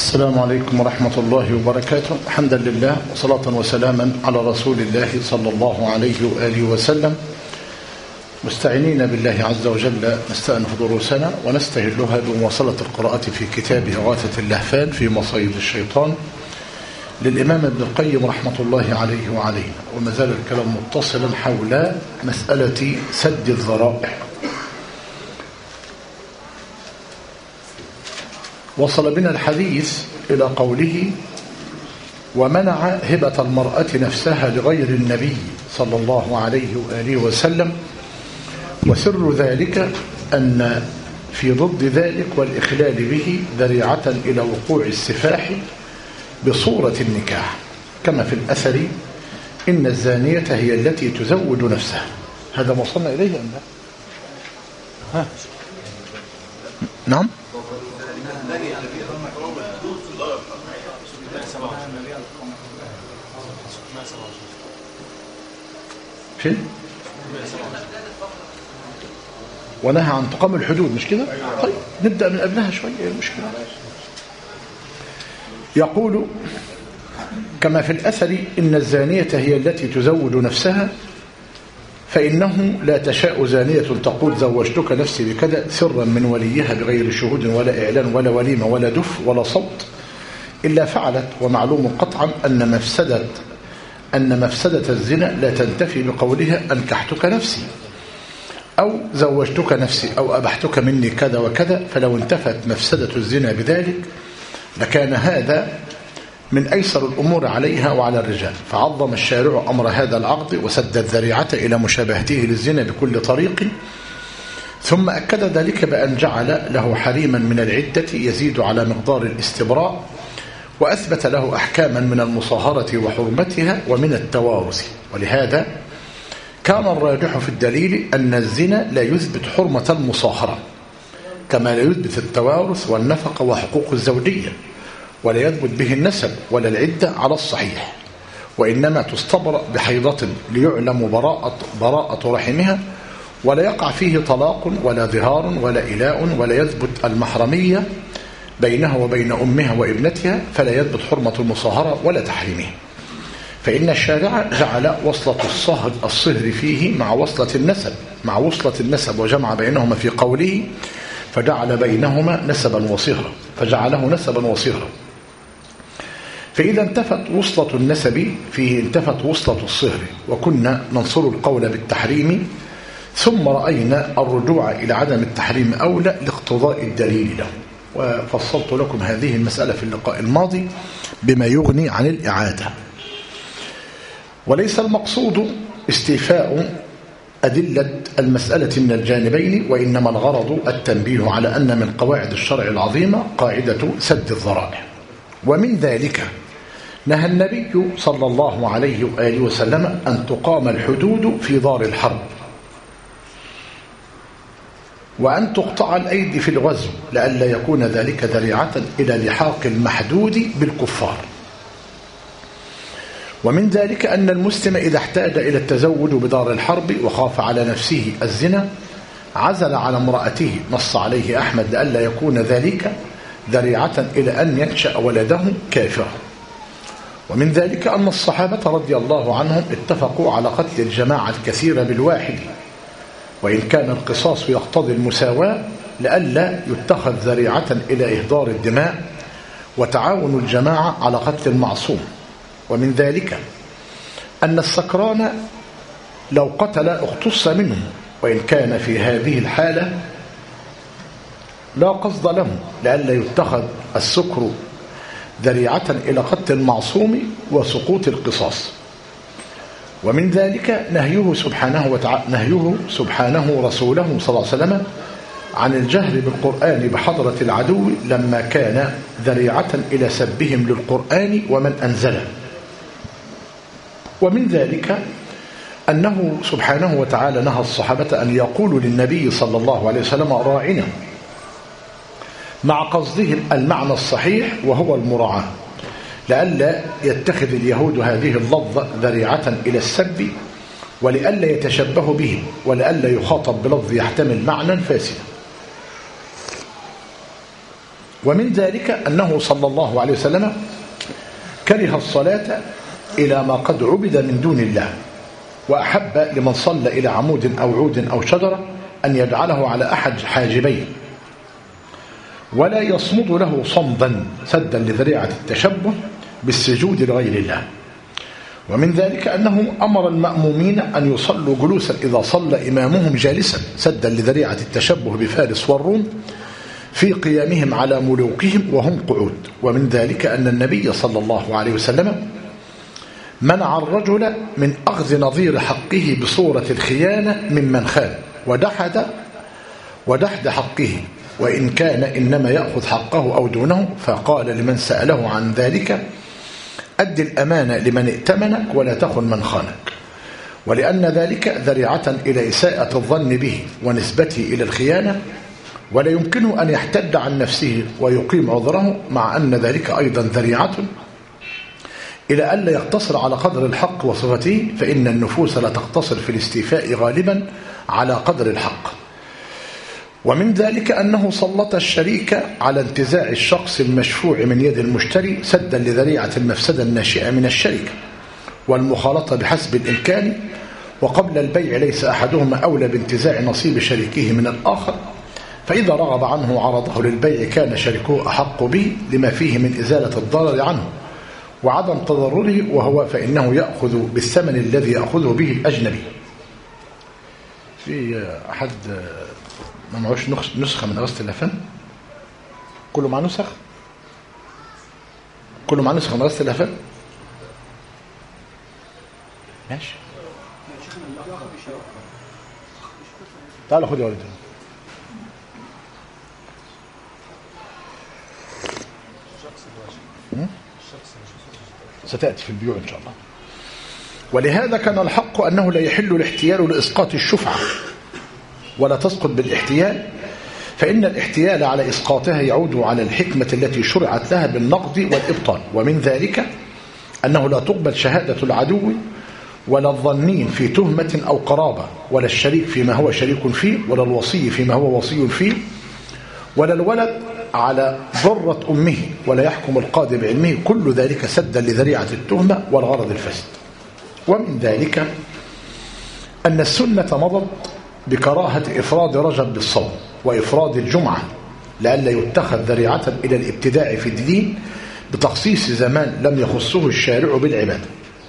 السلام عليكم ورحمة الله وبركاته. حمدا لله وصلاة وسلاما على رسول الله صلى الله عليه وآله وسلم، مستعينين بالله عز وجل نستأنف دروسنا ونستهلها بمواصلة القراءة في كتاب إغاثة اللهفان في مصايد الشيطان للإمام ابن القيم رحمة الله عليه وعلينا، وما زال الكلام متصلا حول مسألة سد الذرائع. وصل بنا الحديث إلى قوله: ومنع هبة المرأة نفسها لغير النبي صلى الله عليه وآله وسلم، وسر ذلك أن في ضد ذلك والإخلال به ذريعة إلى وقوع السفاح بصورة النكاح، كما في الأثر: إن الزانية هي التي تزوج نفسها. هذا ما وصلنا إليه أم لا؟ نعم. فين؟ ونهى عن تقام الحدود، مش كده؟ طيب نبدأ من قبلها شوية. المشكلة يقول: كما في الأثر: إن الزانية هي التي تزوج نفسها، فإنه لا تشاء زانية تقول زوجتك نفسي بكذا سرا من وليها بغير شهود ولا إعلان ولا وليمة ولا دف ولا صوت، إلا فعلت. ومعلوم قطعا أن مفسدة الزنا لا تنتفي بقولها أنكحتك نفسي أو زوجتك نفسي أو أبحتك مني كذا وكذا، فلو انتفت مفسدة الزنا بذلك لكان هذا من أيسر الأمور عليها وعلى الرجال. فعظم الشارع أمر هذا العقد وسد الذريعة إلى مشابهته للزنا بكل طريق، ثم أكد ذلك بأن جعل له حريما من العدة يزيد على مقدار الاستبراء، وأثبت له أحكاما من المصاهرة وحرمتها ومن التوارث. ولهذا كان الراجح في الدليل أن الزنا لا يثبت حرمة المصاهرة، كما لا يثبت التوارث والنفقة وحقوق الزوجية، ولا يثبت به النسب ولا العدة على الصحيح، وإنما تستبرأ بحيضة ليعلم براءة رحمها، ولا يقع فيه طلاق ولا ظهار ولا إلاء، ولا يثبت المحرمية بينها وبين أمها وابنتها، فلا يثبت حرمة المصاهرة ولا تحريمها. فإن الشارع جعل وصلة الصهر فيه مع وصلة النسب وجمع بينهما في قوله: فجعل بينهما نسبا وصهرا، فجعله نسبا وصهرا. فإذا انتفت وصلة النسب فيه انتفت وصلة الصهر، وكنا ننصر القول بالتحريم، ثم رأينا الرجوع إلى عدم التحريم أولى لاقتضاء الدليل له. وفصلت لكم هذه المسألة في اللقاء الماضي بما يغني عن الإعادة. وليس المقصود استيفاء أدلة المسألة من الجانبين، وإنما الغرض التنبيه على أن من قواعد الشرع العظيمة قاعدة سد الذرائع. ومن ذلك نهى النبي صلى الله عليه وآله وسلم أن تقام الحدود في دار الحرب، وأن تقطع الأيدي في الغزو، لئلا يكون ذلك ذريعة إلى لحاق المحدود بالكفار. ومن ذلك أن المسلم إذا احتاج إلى التزوج بدار الحرب وخاف على نفسه الزنا عزل على امرأته، نص عليه أحمد، لئلا يكون ذلك ذريعة إلى أن ينشأ ولده كافرا. ومن ذلك أن الصحابة رضي الله عنهم اتفقوا على قتل الجماعة الكثيرة بالواحد، وإن كان القصاص يقتضي المساواة، لئلا يتخذ ذريعة إلى إهدار الدماء وتعاون الجماعة على قتل المعصوم. ومن ذلك أن السكران لو قتل اختص منه، وإن كان في هذه الحالة لا قصد له، لئلا يتخذ السكر ذريعة إلى قتل المعصوم وسقوط القصاص. ومن ذلك نهيه سبحانه رسوله صلى الله عليه وسلم عن الجهر بالقرآن بحضرة العدو، لما كان ذريعة إلى سبهم للقرآن ومن أنزله. ومن ذلك أنه سبحانه وتعالى نهى الصحابة أن يقولوا للنبي صلى الله عليه وسلم راعنا، مع قصدهم المعنى الصحيح وهو المراعاة، لئلا يتخذ اليهود هذه اللفظة ذريعة إلى السب، ولئلا يتشبه بهم، ولئلا يخاطب بلفظ يحتمل معنى فاسدا. ومن ذلك أنه صلى الله عليه وسلم كره الصلاة إلى ما قد عبد من دون الله، وأحب لمن صلى إلى عمود أو عود أو شجرة أن يجعله على أحد حاجبيه ولا يصمد له صمدا سدا لذريعة التشبه بالسجود لغير الله. ومن ذلك أنه أمر المأمومين أن يصلوا جلوسا إذا صلى إمامهم جالسا سدا لذريعة التشبه بفارس والروم في قيامهم على ملوكهم وهم قعود. ومن ذلك أن النبي صلى الله عليه وسلم منع الرجل من أخذ نظير حقه بصورة الخيانة ممن خان ودحد حقه، وإن كان إنما يأخذ حقه أو دونه، فقال لمن سأله عن ذلك: أد الأمانة لمن ائتمنك ولا تخن من خانك. ولأن ذلك ذريعة إلى إساءة الظن به ونسبته إلى الخيانة، ولا يمكنه أن يحتد عن نفسه ويقيم عذره، مع أن ذلك أيضا ذريعة إلى ألا يقتصر على قدر الحق وصفته، فإن النفوس لا تقتصر في الاستيفاء غالبا على قدر الحق. ومن ذلك أنه سلط الشريك على انتزاع الشخص المشفوع من يد المشتري سدا لذريعة المفسدة الناشئة من الشركة والمخالطة بحسب الإمكان، وقبل البيع ليس أحدهما أولى بانتزاع نصيب شريكه من الآخر، فإذا رغب عنه عرضه للبيع كان شريكه أحق به لما فيه من إزالة الضرر عنه وعدم تضرره، وهو فإنه يأخذ بالثمن الذي يأخذه به الأجنبي. في أحد ما معوش نسخة من أغسطس اللافان؟ كله مع نسخ؟ كله مع نسخة من أغسطس اللافان؟ ماشي. تعالوا خذ يا ولد. ستأتي في البيوع إن شاء الله. ولهذا كان الحق أنه لا يحل الاحتيال لإسقاط الشفعة ولا تسقط بالاحتيال، فإن الاحتيال على إسقاطها يعود على الحكمة التي شرعت لها بالنقض والإبطال. ومن ذلك أنه لا تقبل شهادة العدو ولا الظنين في تهمة أو قرابة، ولا الشريك فيما هو شريك فيه، ولا الوصي فيما هو وصي فيه، ولا الولد على ضرة أمه، ولا يحكم القاضي بعلمه، كل ذلك سدا لذريعة التهمة والغرض الفاسد. ومن ذلك أن السنة مضت بكراهة إفراد رجب بالصوم وإفراد الجمعة لئلا يتخذ ذريعة إلى الابتداع في الدين بتخصيص زمان لم يخصه الشارع بالعبادة.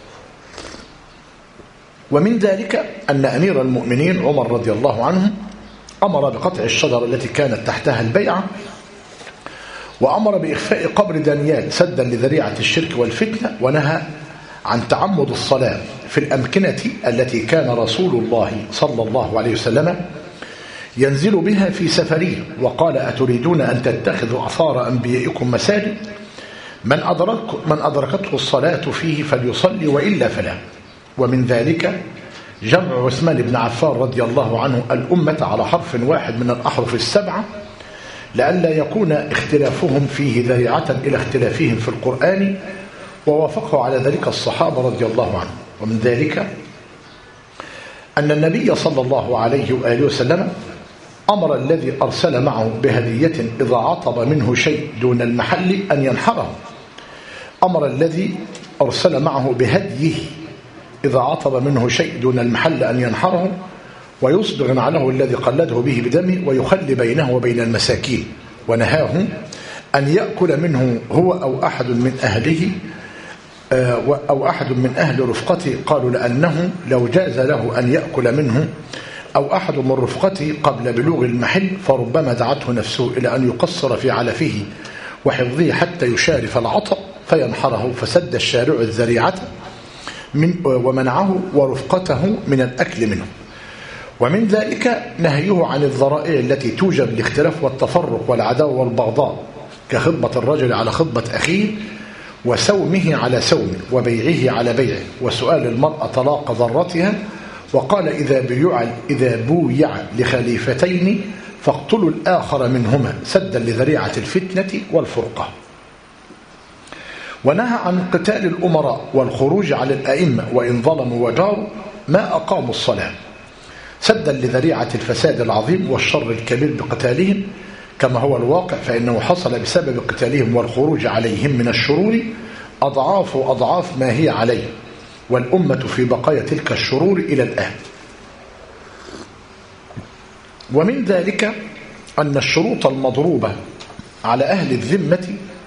ومن ذلك أن أمير المؤمنين عمر رضي الله عنه أمر بقطع الشجرة التي كانت تحتها البيعة، وأمر بإخفاء قبر دانيال سدا لذريعة الشرك والفتنة، ونهى عن تعمد الصلاة في الأمكنة التي كان رسول الله صلى الله عليه وسلم ينزل بها في سفره، وقال: أتريدون أن تتخذوا آثار أنبيائكم مساجد؟ من أدركته الصلاة فيه فليصلي وإلا فلا. ومن ذلك جمع عثمان بن عفان رضي الله عنه الأمة على حرف واحد من الأحرف السبعة لئلا يكون اختلافهم فيه ذريعة إلى اختلافهم في القرآن، ووافقوا على ذلك الصحابة رضي الله عنهم. ومن ذلك أن النبي صلى الله عليه وآله وسلم أمر الذي أرسل معه بهدية إذا عطب منه شيء دون المحل أن ينحره. أمر الذي أرسل معه بهديه إذا عطب منه شيء دون المحل أن ينحره ويصبغ عليه الذي قلده به بدمه ويخلي بينه وبين المساكين. ونهاه أن يأكل منه هو أو أحد من أهله أو أحد من أهل رفقته. قالوا لأنه لو جاز له أن يأكل منه أو أحد من رفقته قبل بلوغ المحل فربما دعته نفسه إلى أن يقصر في علفه وحفظه حتى يشارف العطب فينحره، فسد الشارع الذريعة ومنعه ورفقته من الأكل منه. ومن ذلك نهيه عن الذرائع التي توجب الاختلاف والتفرق والعداوة والبغضاء، كخطبة الرجل على خطبة أخيه، وسومه على سومه، وبيعه على بيعه، وسؤال المرأة طلاق ضرتها. وقال: إذا بويع لخليفتين فاقتلوا الآخر منهما سدا لذريعة الفتنة والفرقة. ونهى عن قتال الأمراء والخروج على الأئمة وإن ظلموا وجاروا ما أقاموا الصلاة سدا لذريعة الفساد العظيم والشر الكبير بقتالهم، كما هو الواقع، فإنه حصل بسبب قتالهم والخروج عليهم من الشرور أضعاف أضعاف ما هي عليه، والأمة في بقايا تلك الشرور إلى الآن. ومن ذلك أن الشروط المضروبة على أهل الذمة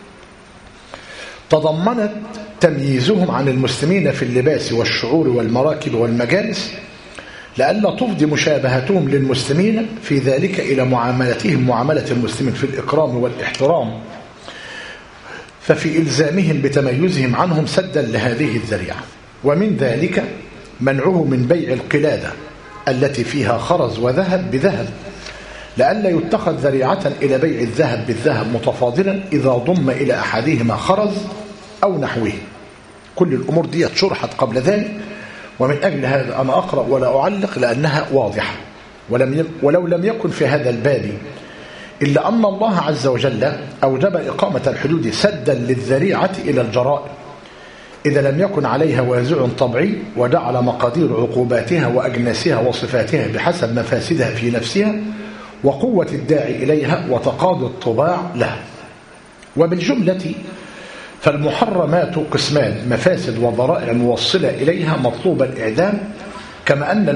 تضمنت تمييزهم عن المسلمين في اللباس والشعور والمراكب والمجالس، لئلا تفضي مشابهتهم للمسلمين في ذلك إلى معاملتهم معاملة المسلمين في الإكرام والاحترام، ففي إلزامهم بتميزهم عنهم سدا لهذه الذريعة. ومن ذلك منعه من بيع القلادة التي فيها خرز وذهب بذهب، لئلا يتخذ ذريعة إلى بيع الذهب بالذهب متفاضلا إذا ضم إلى أحدهما خرز أو نحوه. كل الأمور دي شرحت قبل ذلك، ومن أجل هذا أنا أقرأ ولا أعلق لأنها واضحة. ولو لم يكن في هذا الباب إلا أن الله عز وجل أوجب إقامة الحدود سدا للذريعة إلى الجرائم إذا لم يكن عليها وازع طبيعي، وجعل مقادير عقوباتها وأجناسها وصفاتها بحسب مفاسدها في نفسها وقوة الداعي إليها وتقاضي الطباع لها. وبالجملة فالمحرمات قسمان: مفاسد وضرائع موصلة إليها مطلوب الإعدام، كما أن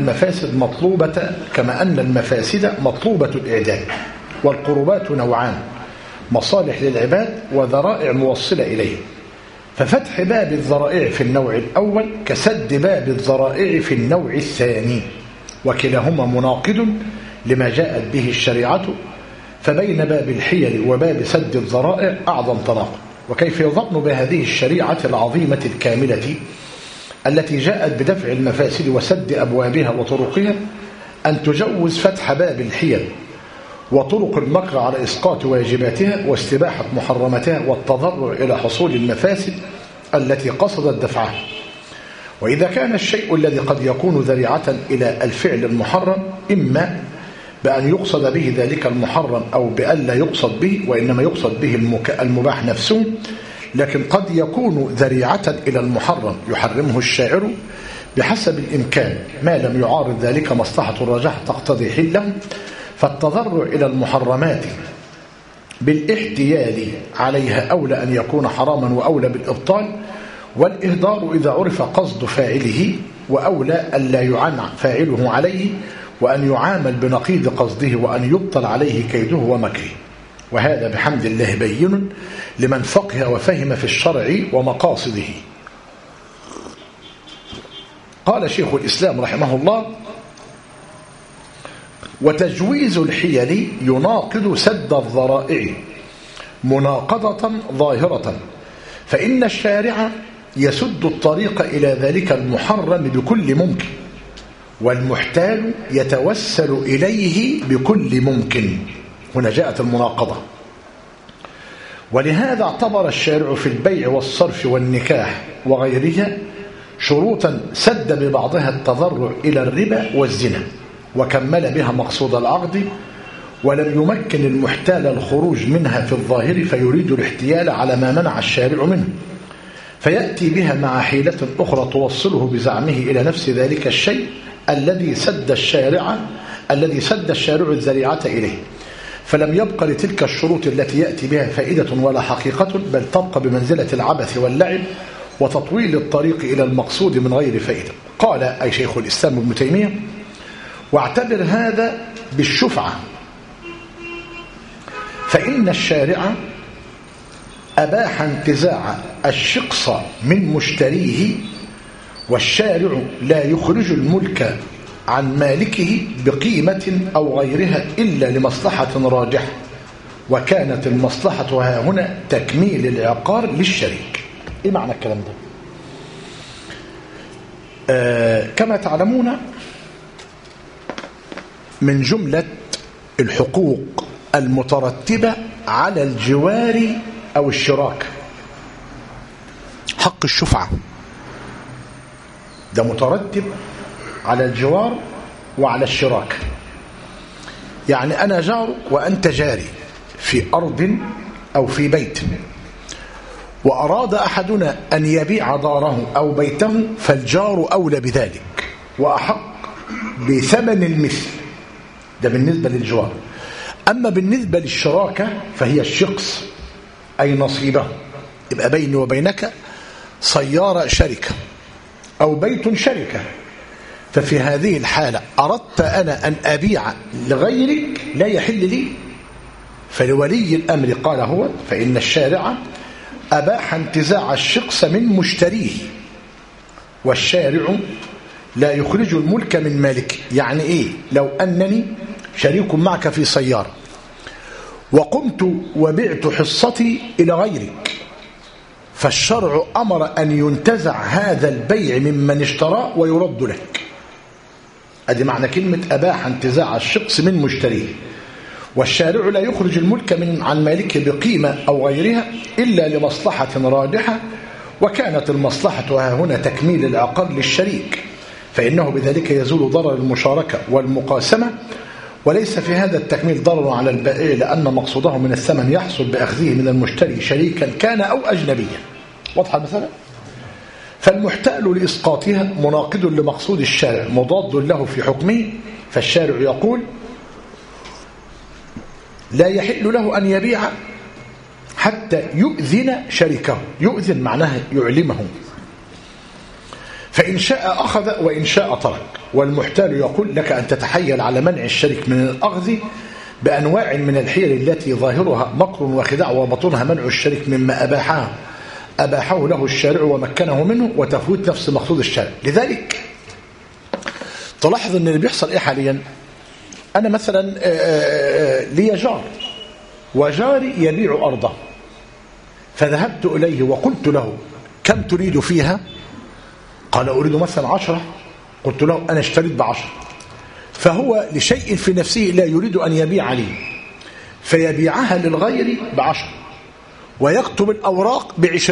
المفاسد مطلوبة الإعدام. والقربات نوعان: مصالح للعباد وذرائع موصلة إليه، ففتح باب الذرائع في النوع الأول كسد باب الذرائع في النوع الثاني، وكلاهما مناقض لما جاءت به الشريعة، فبين باب الحيل وباب سد الذرائع أعظم تناقض. وكيف يظن بهذه الشريعة العظيمة الكاملة التي جاءت بدفع المفاسد وسد أبوابها وطرقها أن تجوز فتح باب الحيل وطرق المكر على إسقاط واجباتها واستباحة محرماتها والتضرع إلى حصول المفاسد التي قصدت دفعها؟ وإذا كان الشيء الذي قد يكون ذريعة إلى الفعل المحرم إما بأن يقصد به ذلك المحرم أو بأن لا يقصد به، وإنما يقصد به المباح نفسه، لكن قد يكون ذريعة إلى المحرم يحرمه الشاعر بحسب الإمكان ما لم يعارض ذلك مصلحة الرجاح تقتضي حله، فالتضرع إلى المحرمات بالاحتيال عليها أولى أن يكون حراما وأولى بالإبطال، والإهدار إذا عرف قصد فاعله وأولى أن لا يعان فاعله عليه، وأن يعامل بنقيض قصده، وأن يبطل عليه كيده ومكره. وهذا بحمد الله بين لمن فقه وفهم في الشرع ومقاصده. قال شيخ الإسلام رحمه الله: وتجويز الحيل يناقض سد الذرائع مناقضة ظاهرة، فإن الشارع يسد الطريق إلى ذلك المحرم بكل ممكن، والمحتال يتوسل إليه بكل ممكن. هنا جاءت المناقضة. ولهذا اعتبر الشارع في البيع والصرف والنكاح وغيرها شروطا سد ببعضها التضرع إلى الربا والزنا، وكمل بها مقصود العقد، ولم يمكن المحتال الخروج منها في الظاهر، فيريد الاحتيال على ما منع الشارع منه، فيأتي بها مع حيلة أخرى توصله بزعمه إلى نفس ذلك الشيء الذي سد الشارع الذريعة إليه، فلم يبق لتلك الشروط التي يأتي بها فائدة ولا حقيقة، بل تبقى بمنزلة العبث واللعب وتطويل الطريق إلى المقصود من غير فائدة. قال أي شيخ الإسلام ابن تيمية: واعتبر هذا بالشفعة، فإن الشارع أباح انتزاع الشقص من مشتريه، والشارع لا يخرج الملك عن مالكه بقيمة أو غيرها إلا لمصلحة راجحة، وكانت المصلحة ها هنا تكميل العقار للشريك. إيه معنى الكلام ده؟ كما تعلمون من جملة الحقوق المترتبة على الجوار أو الشراك حق الشفعة، ده مترتب على الجوار وعلى الشراك. يعني أنا جارك وأنت جاري في أرض أو في بيت، وأراد أحدنا أن يبيع داره أو بيته، فالجار أولى بذلك وأحق بثمن المثل، ده بالنسبة للجوار. أما بالنسبة للشراكة فهي الشقص أي نصيبه، يبقى بيني وبينك سيارة شركة أو بيت شركة، ففي هذه الحالة أردت أنا أن أبيع لغيرك لا يحل لي، فلولي الأمر قال هو فإن الشارع أباح انتزاع الشقص من مشتريه، والشارع لا يخرج الملك من مالك. يعني إيه؟ لو أنني شريك معك في سيارة وقمت وبعت حصتي إلى غيرك، فالشرع أمر أن ينتزع هذا البيع ممن اشتراه ويرد لك. أدي معنى كلمة أباح انتزاع الشقص من مشتريه، والشارع لا يخرج الملك عن مالكه بقيمة أو غيرها إلا لمصلحة راجحة، وكانت المصلحة هنا تكميل العقار للشريك، فإنه بذلك يزول ضرر المشاركة والمقاسمة، وليس في هذا التكميل ضرر على البائع لأن مقصوده من الثمن يحصل بأخذه من المشتري شريكا كان أو أجنبيا. واضحة مثلا؟ فالمحتال لإسقاطها مناقض لمقصود الشارع مضاد له في حكمه، فالشارع يقول لا يحل له أن يبيع حتى يؤذن شريكه. يؤذن معناه يعلمه، فإن شاء أخذ وإن شاء ترك. والمحتال يقول لك أن تتحيل على منع الشريك من الأخذ بأنواع من الحيل التي ظاهرها مكر وخداع وبطنها منع الشريك مما أباحه له الشارع ومكنه منه، وتفويت نفس مقصود الشارع. لذلك تلاحظ أن اللي بيحصل إيه حاليا، أنا مثلا لي جار وجاري يبيع أرضه، فذهبت إليه وقلت له كم تريد فيها؟ قال أريد مثلا 10. قلت له أنا اشتريت ب10، فهو لشيء في نفسه لا يريد أن يبيع لي، فيبيعها للغير ب10 ويكتب الأوراق ب20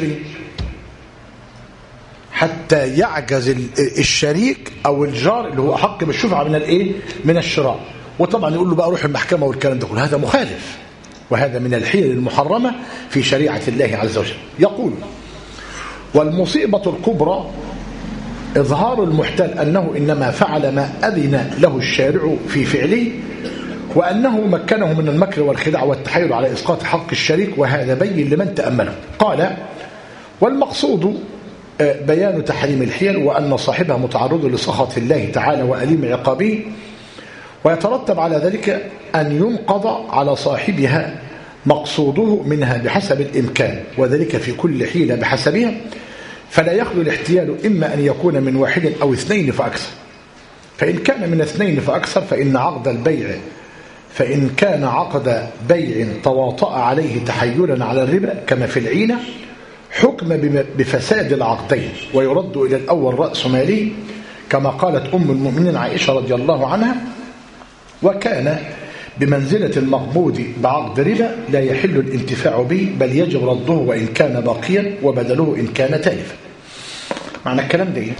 حتى يعجز الشريك أو الجار اللي هو أحق بالشفعة من الشراء. وطبعا يقول له بقى روح المحكمة والكلام ده كله، هذا مخالف، وهذا من الحيل المحرمة في شريعة الله عز وجل. يقول والمصيبة الكبرى إظهار المحتال أنه إنما فعل ما أذن له الشارع في فعله، وأنه مكنه من المكر والخداع والتحايل على إسقاط حق الشريك، وهذا بين لمن تأمله. قال والمقصود بيان تحريم الحيل، وأن صاحبها متعرض لسخط الله تعالى وأليم عقابه، ويترتب على ذلك أن ينقض على صاحبها مقصوده منها بحسب الإمكان، وذلك في كل حيلة بحسبها، فلا يخلو الاحتيال إما أن يكون من واحد أو 2 فأكثر. فإن كان من 2 فأكثر فإن كان عقد بيع تواطأ عليه تحيلا على الربا كما في العينة حكم بفساد العقدين، ويرد إلى الأول رأس ماله، كما قالت أم المؤمنين عائشة رضي الله عنها وكان بمنزلة المقبوض بعقد ربا لا يحل الانتفاع به، بل يجب رده وإن كان باقيا وبدله إن كان تالفا. معنى الكلام ده إيه؟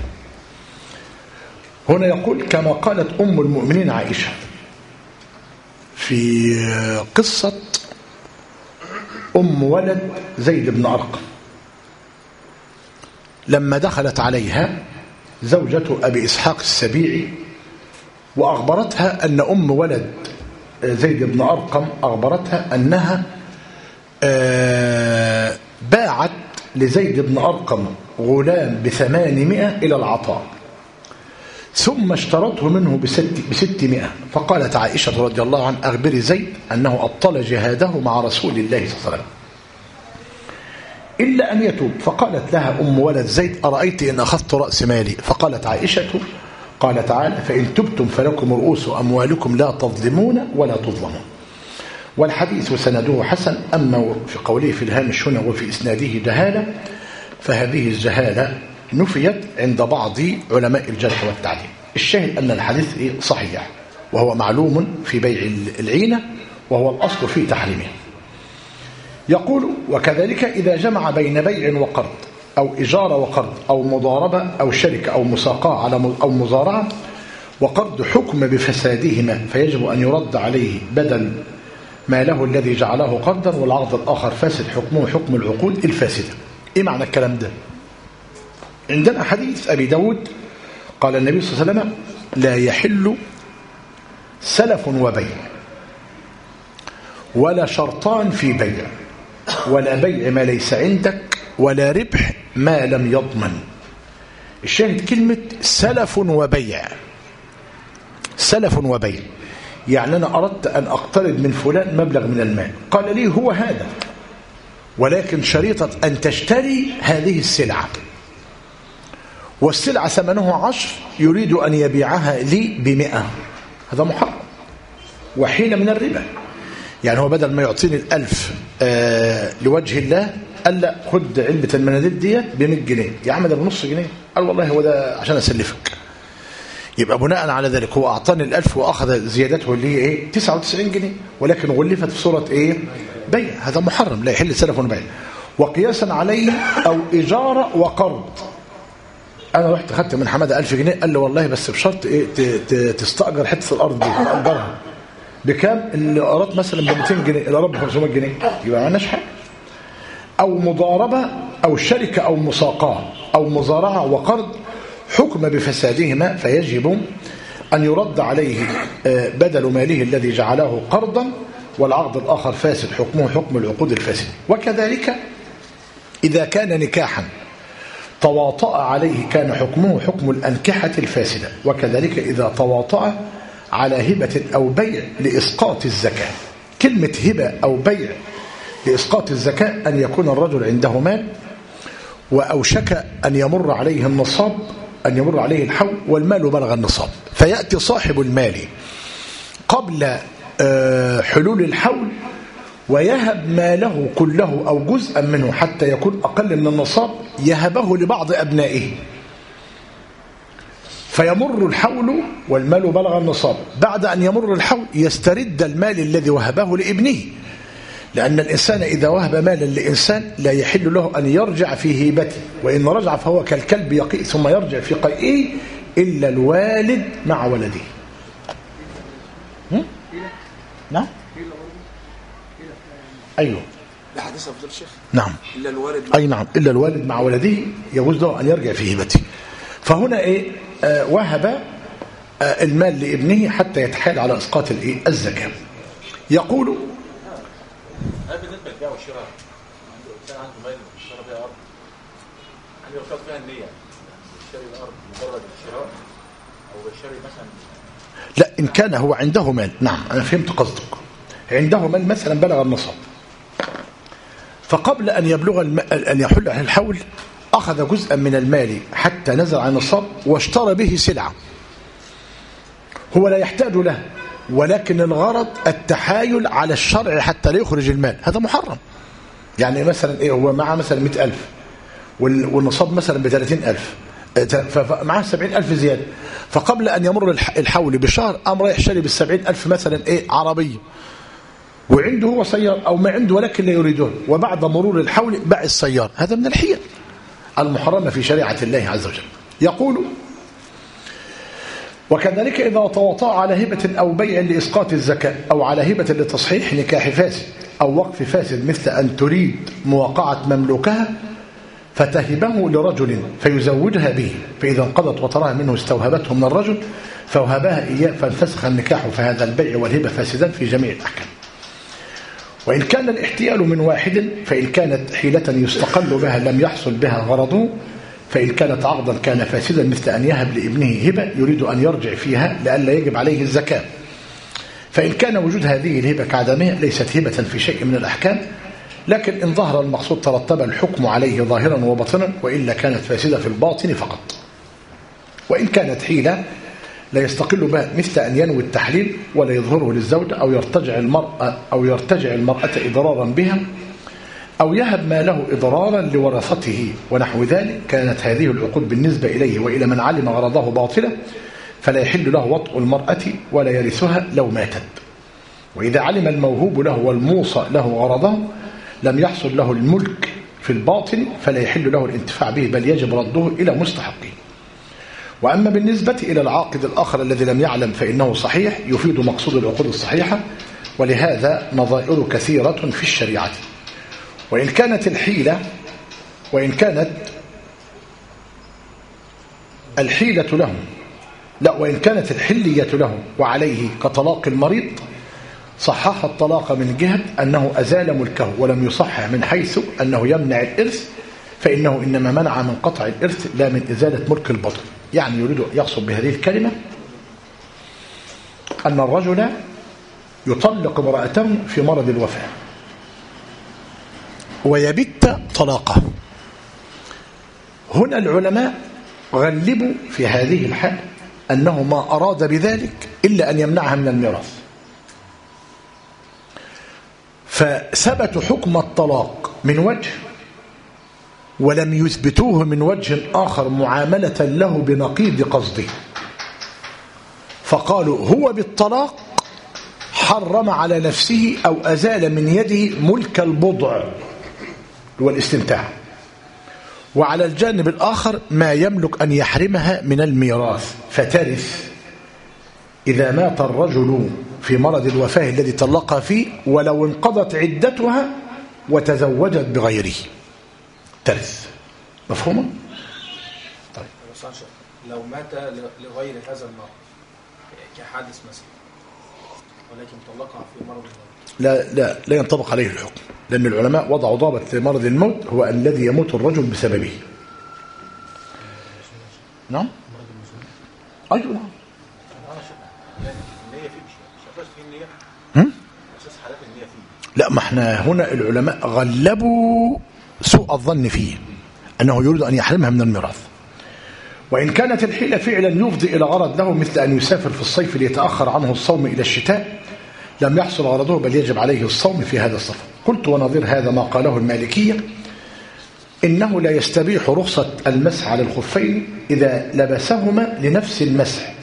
هنا يقول كما قالت أم المؤمنين عائشة في قصة أم ولد زيد بن أرقم لما دخلت عليها زوجة أبي إسحاق السبيعي وأخبرتها أن أم ولد زيد بن أرقم أخبرتها أنها باعت لزيد بن أرقم غلام ب800 إلى العطاء، ثم اشترته منه ب600. فقالت عائشة رضي الله عنها أخبري زيد أنه أبطل جهاده مع رسول الله صلى الله عليه وسلم إلا أن يتوب. فقالت لها أم ولد زيد أرأيت إن أخذت رأس مالي؟ فقالت عائشة قال تعالى فإن تبتم فلكم رؤوس أموالكم لا تظلمون ولا تظلمون. والحديث سنده حسن. أما في قوله في الهامش هنا وفي إسناده جهالة، فهذه الجهالة نفيت عند بعض علماء الجرح والتعديل. الشاهد أن الحديث صحيح، وهو معلوم في بيع العينة، وهو الأصل في تحريمه. يقول وكذلك إذا جمع بين بيع وقرض أو إجارة وقرض أو مضاربة أو شركة أو مساقاة أو مزارعة وقرض حكم بفسادهما، فيجب أن يرد عليه بدل ما له الذي جعله قرضا، والعقد الآخر فاسد حكمه حكم العقود الفاسدة. إيه معنى الكلام ده؟ عندنا حديث أبي داود قال النبي صلى الله عليه وسلم لا يحل سلف وبيع ولا شرطان في بيع، ولا بيع ما ليس عندك، ولا ربح ما لم يضمن. الشاهد كلمة سلف وبيع. سلف وبيع يعني أنا أردت أن أقترض من فلان مبلغ من المال، قال لي هو هذا، ولكن شريطة أن تشتري هذه السلعة، والسلعة ثمنه 10، يريد أن يبيعها لي ب100، هذا محرم وحين من الربا. يعني هو بدل ما يعطيني 1000 لوجه الله قال لا خد علبة المناديل دي ب100 جنيه، يا عم ده بنص جنيه، قال والله هو ده عشان أسلفك. يبقى بناء على ذلك هو أعطاني 1000 وأخذ زيادته اللي هي إيه 99 جنيه، ولكن غلفت في صورة إيه بيع، هذا محرم لا يحل سلف وبيع. وقياسا عليه أو إجارة وقرض. أنا رحت خدت من حمادة 1000 جنيه، قال لي والله بس بشرط إيه تستأجر حتة الأرض دي، تأجرها بكام؟ الأراض مثلا ب 200 جنيه، الأراض ب 500 جنيه، يبقى ما عندناش حاجة. أو مضاربة أو شركة أو مساقاه أو مزارعة وقرض حكم بفسادهما، فيجب أن يرد عليه بدل ماله الذي جعله قرضا، والعقد الآخر فاسد حكمه حكم العقود الفاسدة. وكذلك إذا كان نكاحا تواطأ عليه كان حكمه حكم الأنكحة الفاسدة. وكذلك إذا تواطأ على هبة أو بيع لإسقاط الزكاة. كلمة هبة أو بيع لإسقاط الزكاة أن يكون الرجل عنده مال وأوشك أن يمر عليه النصاب، أن يمر عليه الحول والمال بلغ النصاب، فيأتي صاحب المال قبل حلول الحول ويهب ماله كله أو جزءا منه حتى يكون أقل من النصاب، يهبه لبعض أبنائه، فيمر الحول والمال بلغ النصاب. بعد أن يمر الحول يسترد المال الذي وهبه لابنه، لأن الإنسان إذا وهب مالا لإنسان لا يحل له أن يرجع في هيبته، وإن رجع فهو كالكلب يقيء ثم يرجع في قيئه إلا الوالد مع ولده. نعم أيوه الحديث أفضل الشيخ. نعم إلا الوالد أي نعم إلا الوالد مع ولده يجوز له أن يرجع في هيبته. فهنا إيه وهب المال لابنه حتى يتحايل على إسقاط الزكاة. يقول هل بالنسبه للبيع والشراء الانسان عنده مال اشترى بيها ارض، هل يرتبط فيها النيه يشتري الارض مجرد الشراء او يشتري مثلا؟ لا، ان كان هو عنده مال، نعم انا فهمت قصدك، عنده مال مثلا بلغ النصاب، فقبل ان يبلغ ان يحل عليه الحول اخذ جزءا من المال حتى نزل عن النصاب واشترى به سلعه هو لا يحتاج له، ولكن الغرض التحايل على الشرع حتى لا يخرج المال، هذا محرم. يعني مثلا ايه هو معه مثلا 100,000 والنصاب مثلا ب30,000، فمعه 70,000 زياده، فقبل ان يمر الحول بشهر قام رايح يشتري بال70,000 مثلا ايه عربيه، وعنده هو سيارة او ما عنده ولكن لا يريدون، وبعد مرور الحول باع السيارة. هذا من الحيل المحرمه في شريعه الله عز وجل. يقول وكذلك إذا تواطأ على هبة أو بيع لإسقاط الزكاة، أو على هبة لتصحيح نكاح فاسد أو وقف فاسد، مثل أن تريد مواقعة مملوكها فتهبه لرجل فيزوجها به، فإذا انقضت وطرها منه استوهبته من الرجل فوهبها إياه فانفسخ النكاح، فهذا البيع والهبة فاسدان في جميع الأحكام. وإن كان الاحتيال من واحد فإن كانت حيلة يستقل بها لم يحصل بها غرضه، فإن كانت عقدا كان فاسدا، مثل أن يهب لابنه هبة يريد أن يرجع فيها لئلا يجب عليه الزكاة. فإن كان وجود هذه الهبة كعدمها ليست هبة في شيء من الأحكام، لكن إن ظهر المقصود ترتب الحكم عليه ظاهرا وباطنا، وإلا كانت فاسدة في الباطن فقط. وإن كانت حيلة لا يستقل بها، مثل أن ينوي التحليل ولا يظهره للزوجة، أو يرتجع المرأة إضرارا بها، أو يهب ماله إضرارا لورثته ونحو ذلك، كانت هذه العقود بالنسبة إليه وإلى من علم غرضه باطلة، فلا يحل له وطء المرأة ولا يرثها لو ماتت. وإذا علم الموهوب له والموصى له غرضه لم يحصل له الملك في الباطن، فلا يحل له الانتفاع به، بل يجب رده إلى مستحقه. وأما بالنسبة إلى العاقد الآخر الذي لم يعلم فإنه صحيح، يفيد مقصود العقود الصحيحة، ولهذا نظائر كثيرة في الشريعة. وإن كانت الحيلة له، لا، وإن كانت الحلية له وعليه كطلاق المريض صحح الطلاق من جهة أنه أزال ملكه، ولم يصحح من حيث أنه يمنع الإرث، فإنه إنما منع من قطع الإرث لا من إزالة ملك البطن. يعني يريد يقصد بهذه الكلمة أن الرجل يطلق امرأته في مرض الوفاة ويبت طلاقه. هنا العلماء غلبوا في هذه الحال أنه ما أراد بذلك إلا أن يمنعها من الميراث، فثبتوا حكم الطلاق من وجه ولم يثبتوه من وجه آخر معاملة له بنقيض قصده، فقالوا هو بالطلاق حرم على نفسه أو أزال من يده ملك البضع والاستمتاع، وعلى الجانب الآخر ما يملك أن يحرمها من الميراث فترث إذا مات الرجل في مرض الوفاة الذي طلقها فيه ولو انقضت عدتها وتزوجت بغيره ترث. مفهومة؟ طيب لو مات لغير هذا المرض كحادث مثلا ولكن طلقها في مرض الموت، لا ينطبق عليه الحكم، لأن العلماء وضعوا ضابط لمرض الموت هو الذي يموت الرجل بسببه. نعم؟ أيوة نعم. لا، ما احنا هنا العلماء غلبوا سوء الظن فيه أنه يريد أن يحرمها من الميراث، وإن كانت الحيلة فعلا يفضي إلى غرض له مثل أن يسافر في الصيف ليتأخر عنه الصوم إلى الشتاء لم يحصل غرضه بل يجب عليه الصوم في هذا السفر. قلت ونظير هذا ما قاله المالكية إنه لا يستبيح رخصة المسح على الخفين إذا لبسهما لنفس المسح،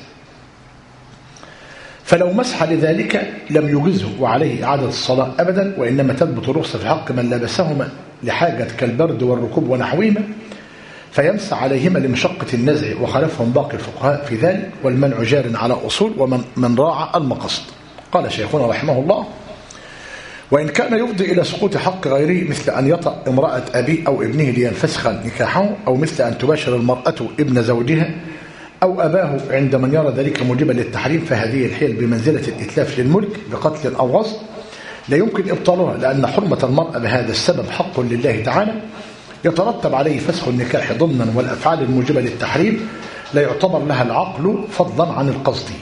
فلو مسح لذلك لم يجزه وعليه إعادة الصلاة أبدا، وإنما تثبت الرخصة في حق من لبسهما لحاجة كالبرد والركوب ونحوهما فيمسح عليهما لمشقة النزع، وخالفهم باقي الفقهاء في ذلك، والمنع جار على أصول ومن راعى المقصد. قال شيخنا رحمه الله: وإن كان يفضي إلى سقوط حق غيره مثل أن يطأ امرأة أبيه أو ابنه لينفسخ نكاحه، أو مثل أن تباشر المرأة ابن زوجها أو أباه عند من يرى ذلك موجبا للتحريم، فهذه الحيل بمنزلة الإتلاف للملك بقتل أو غصب لا يمكن إبطالها، لأن حرمة المرأة بهذا السبب حق لله تعالى يترتب عليه فسخ النكاح ضمنا، والأفعال الموجبة للتحريم لا يعتبر لها العقل فضلا عن القصد.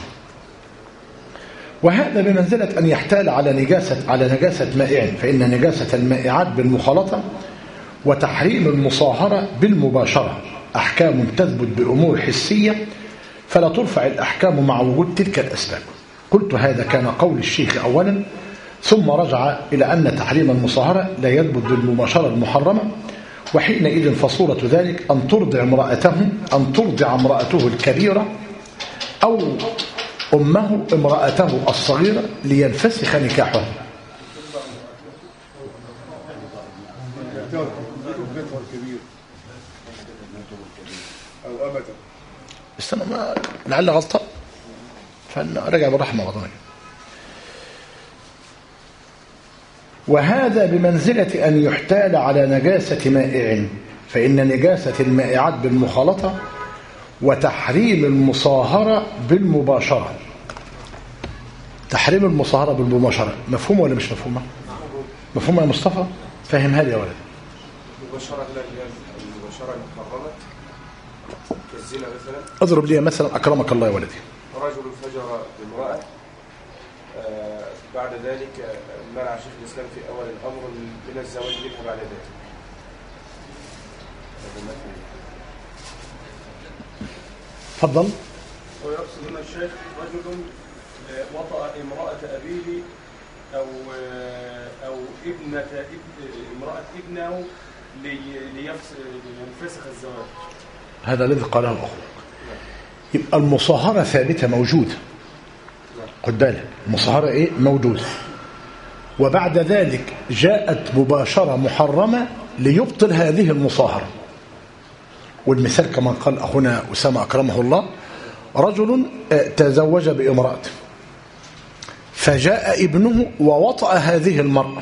وهذا بمنزلة أن يحتال على نجاسة مائع، فإن نجاسة المائعات بالمخالطة وتحريم المصاهرة بالمباشرة أحكام تثبت بأمور حسية فلا ترفع الأحكام مع وجود تلك الأسباب. قلت هذا كان قول الشيخ أولا، ثم رجع إلى أن تحريم المصاهرة لا يثبت بالمباشرة المحرمة، وحينئذ فصورة ذلك أن ترضع امرأته الكبيرة أو أمه امرأته الصغيرة لينفسخ نكاحه. استنى لعل غلطة فنرجع بالرحمة وضعنا. وهذا بمنزلة أن يحتال على نجاسة مائع، فإن نجاسة المائعات بالمخالطة وتحريم المصاهرة بالمباشرة. تحريم المصاهرة بالمباشرة مفهومة ولا مش مفهومة؟ مفهومة يا مصطفى؟ فهمها لي يا ولد. المباشرة المحرمة كالزنا مثلا. اضرب لي مثلا أكرمك الله يا ولدي. رجل فجر بامرأة بعد ذلك منع شيخ الإسلام في أول الأمر من الزواج منها بعد ذلك. تفضل. ويقصد هنا الشيخ رجل وطأ امرأة أبيه أو ابنة امرأة ابنه لينفسخ الزواج. هذا الذي قاله الأخوة. يبقى المصاهرة ثابتة موجودة. خد بالك المصاهرة إيه؟ موجودة. وبعد ذلك جاءت مباشرة محرمة ليبطل هذه المصاهرة. والمثال كما قال أخونا أسامة أكرمه الله، رجل تزوج بامرأة فجاء ابنه ووطأ هذه المرأة،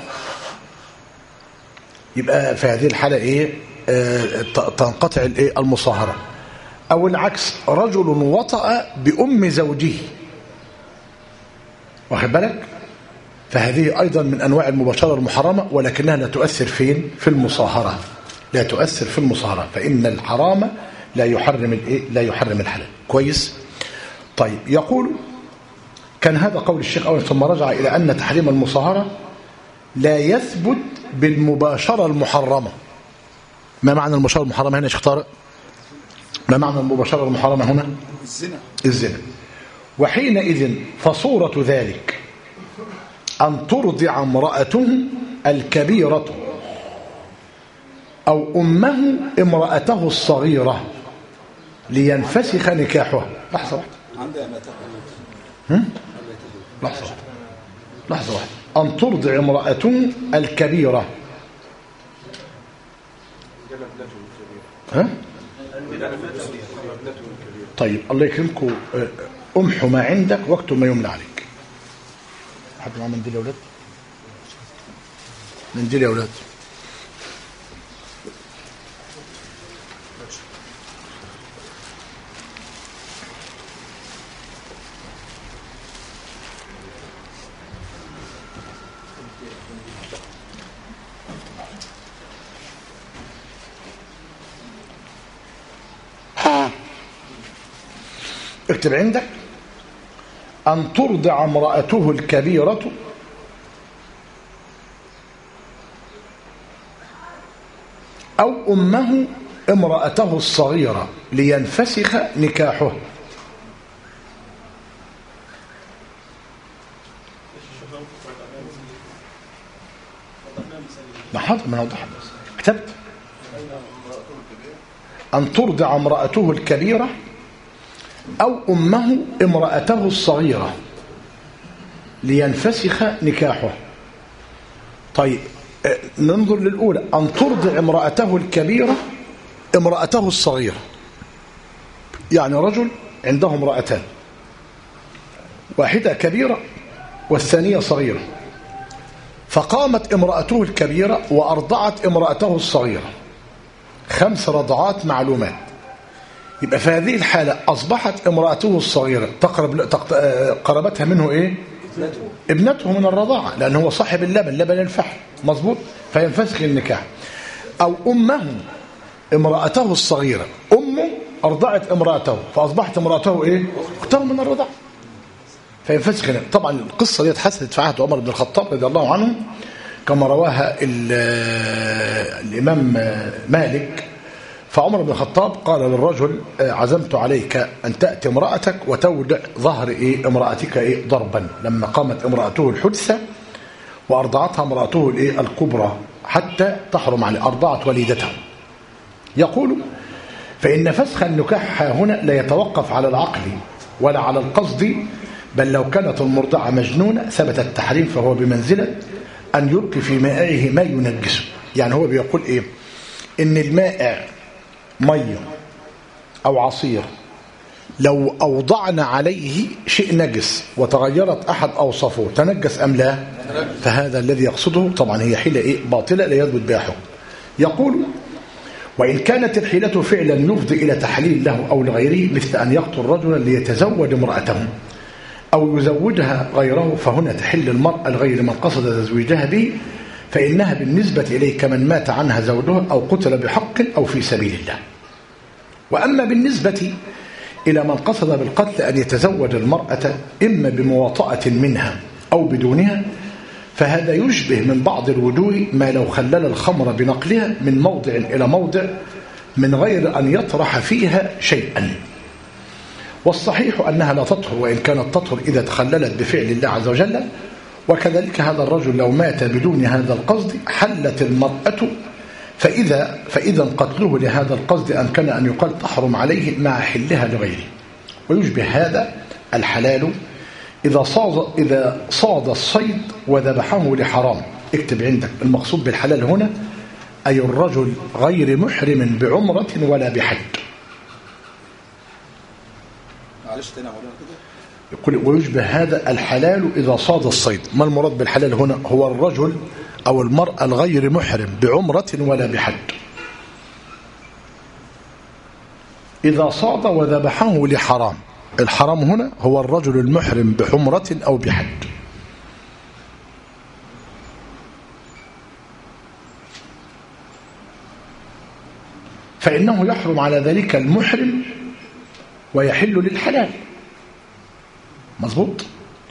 يبقى في هذه الحالة إيه؟ تنقطع المصاهرة. أو العكس، رجل وطأ بأم زوجه، واخد بالك؟ فهذه أيضا من أنواع المباشرة المحرمة، ولكنها لا تؤثر فين؟ في المصاهرة، لا تؤثر في المصاهرة، فإن الحرام لا يحرم لا يحرم الحلال. كويس. طيب يقول كان هذا قول الشيخ أولا، ثم رجع إلى أن تحريم المصاهرة لا يثبت بالمباشرة المحرمة. ما معنى المباشرة المحرمة هنا يا شيخ طارق؟ ما معنى المباشرة المحرمة هنا؟ الزنا. وحينئذ فصورة ذلك أن ترضع امرأته الكبيرة أو أمه امرأته الصغيرة لينفسخ نكاحها. لحظة واحدة. أن ترضع امرأته الكبيرة. ها؟ طيب الله يكرمكم، امحوا ما عندك واكتب ما يملى عليك. حد معاه منديل يا اولاد؟ منديل يا اولاد. اكتب عندك أن ترضع امرأته الكبيرة أو أمه امرأته الصغيرة لينفسخ نكاحه. حاضر ما نوضح. كتبت أن ترضع امرأته الكبيرة أو أمه امرأته الصغيرة لينفسخ نكاحه. طيب ننظر للأولى، أن ترضع امرأته الكبيرة امرأته الصغيرة، يعني رجل عنده امرأتان، واحدة كبيرة والثانية صغيرة، فقامت امرأته الكبيرة وأرضعت امرأته الصغيرة 5 رضعات معلومات. يبقى في هذه الحالة أصبحت امرأته الصغيرة قربتها منه إيه؟ ابنته من الرضاعة، لأنه هو صاحب اللبن، لبن الفحل، مظبوط، فينفسخ النكاح. أو أمه امرأته الصغيرة، أمه أرضعت امرأته فأصبحت امرأته إيه؟ أخته من الرضاعة، فينفسخ النكاح. طبعا القصة دي حصلت في عهد عمر بن الخطاب رضي الله عنه كما رواها الإمام مالك. فعمر بن الخطاب قال للرجل عزمت عليك أن تأتي امرأتك وتودع ظهر إيه امرأتك إيه ضربا، لما قامت امرأته الحدثة وأرضعتها امرأته الإيه الكبرى حتى تحرم عليه، أرضعت وليدته. يقول فإن فسخ النكاح هنا لا يتوقف على العقل ولا على القصد، بل لو كانت المرضعة مجنونة ثبت التحريم، فهو بمنزلة أن يلقي في مائعه ما ينجسه. يعني هو بيقول إيه؟ إن المائع مية أو عصير لو أوضعنا عليه شيء نجس وتغيرت أحد أوصافه تنجس أم لا؟ فهذا الذي يقصده. طبعا هي حيلة إيه؟ باطلة لا يثبت بها حكم. يقول وإن كانت الحيلة فعلا يفضي إلى تحليل له أو لغيره، مثل أن يقتل رجلا ليتزوج امرأته أو يزوجها غيره، فهنا تحل المرأة لغير من قصد تزويجها به، فإنها بالنسبة إليه كمن مات عنها زوجها أو قتل بحق أو في سبيل الله. وأما بالنسبة إلى من قصد بالقتل أن يتزوج المرأة إما بمواطأة منها أو بدونها، فهذا يشبه من بعض الوجوه ما لو خلل الخمر بنقلها من موضع إلى موضع من غير أن يطرح فيها شيئا. والصحيح أنها لا تطهر، وإن كانت تطهر إذا تخللت بفعل الله عز وجل. وكذلك هذا الرجل لو مات بدون هذا القصد حلت المرأة، فإذا قتله لهذا القصد أمكن أن يقال تحرم عليه مع حلها لغيره. ويشبه هذا الحلال إذا صاد الصيد وذبحه لحرام. اكتب عندك المقصود بالحلال هنا أي الرجل غير محرم بعمرة ولا بحج. معلش تاني يقول ويشبه هذا الحلال إذا صاد الصيد. ما المراد بالحلال هنا؟ هو الرجل أو المرأة الغير محرم بعمرة ولا بحج إذا صاد وذبحه لحرام. الحرام هنا هو الرجل المحرم بعمرة أو بحج. فإنه يحرم على ذلك المحرم ويحل للحلال. مظبوط.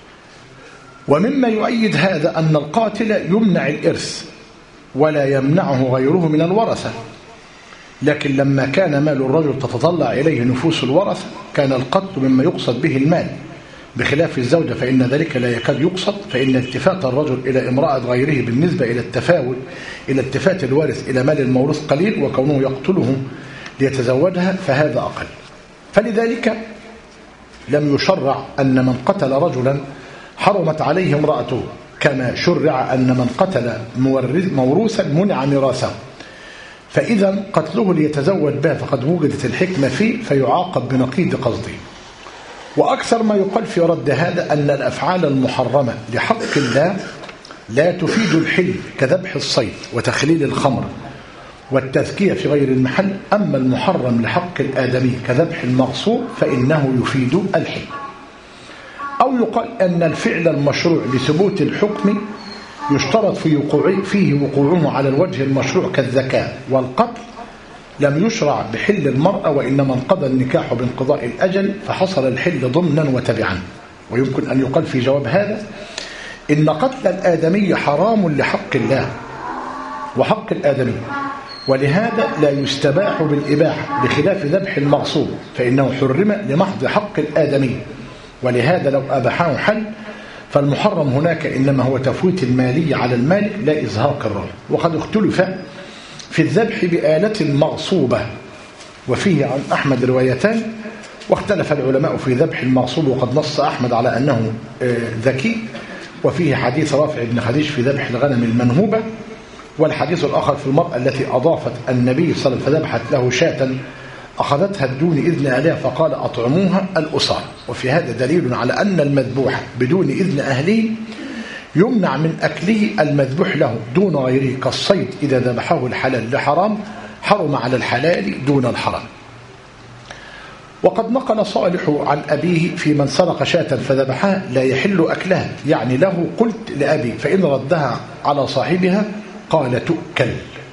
ومما يؤيد هذا أن القاتل يمنع الإرث ولا يمنعه غيره من الورثة، لكن لما كان مال الرجل تتطلع إليه نفوس الورثة كان القتل مما يقصد به المال، بخلاف الزوجة فإن ذلك لا يكاد يقصد، فإن التفات الرجل إلى امرأة غيره بالنسبة إلى التفات الوارث إلى مال الموروث قليل، وكونه يقتله ليتزوجها فهذا أقل. فلذلك لم يشرع أن من قتل رجلا حرمت عليه امرأته، كما شرع أن من قتل موروثا منع ميراثه، فإذا قتله ليتزوج به فقد وجدت الحكمة فيه فيعاقب بنقيض قصده. وأكثر ما يقال في رد هذا أن الأفعال المحرمة لحق الله لا تفيد الحل، كذبح الصيد وتخليل الخمر والتذكية في غير المحل، أما المحرم لحق الآدمي كذبح المغصوب فإنه يفيد الحل. أو يقال أن الفعل المشروع لثبوت الحكم يشترط فيه وقوعه على الوجه المشروع كالزكاة والقتل، لم يشرع بحل المرأة، وإنما انقضى النكاح بانقضاء الأجل فحصل الحل ضمنا وتبعا. ويمكن أن يقال في جواب هذا إن قتل الآدمي حرام لحق الله وحق الآدمي، ولهذا لا يستباح بالإباحة، بخلاف ذبح المغصوب فإنه حرم لمحض حق الآدمي، ولهذا لو أباحه حل فالمحرم هناك إنما هو تفويت المالية على المالك لا إزهاق الرجل. وقد اختلف في الذبح بآلة مغصوبة، وفيه عن أحمد روايتان، واختلف العلماء في ذبح المغصوب، وقد نص أحمد على أنه ذكي، وفيه حديث رافع بن خديج في ذبح الغنم المنهوبة، والحديث الآخر في المرأة التي أضافت النبي صلى الله عليه وسلم فذبحت له شاة أخذتها بدون إذن أهلها فقال أطعموها الأسار. وفي هذا دليل على أن المذبوح بدون إذن أهله يمنع من أكله المذبوح له دون غيره، كالصيد إذا ذبحه الحلال لحرام حرم على الحلال دون الحرام. وقد نقل صالح عن أبيه في من سرق شاة فذبحها لا يحل أكلها، يعني له قلت لأبي فإن ردها على صاحبها قال تؤكل.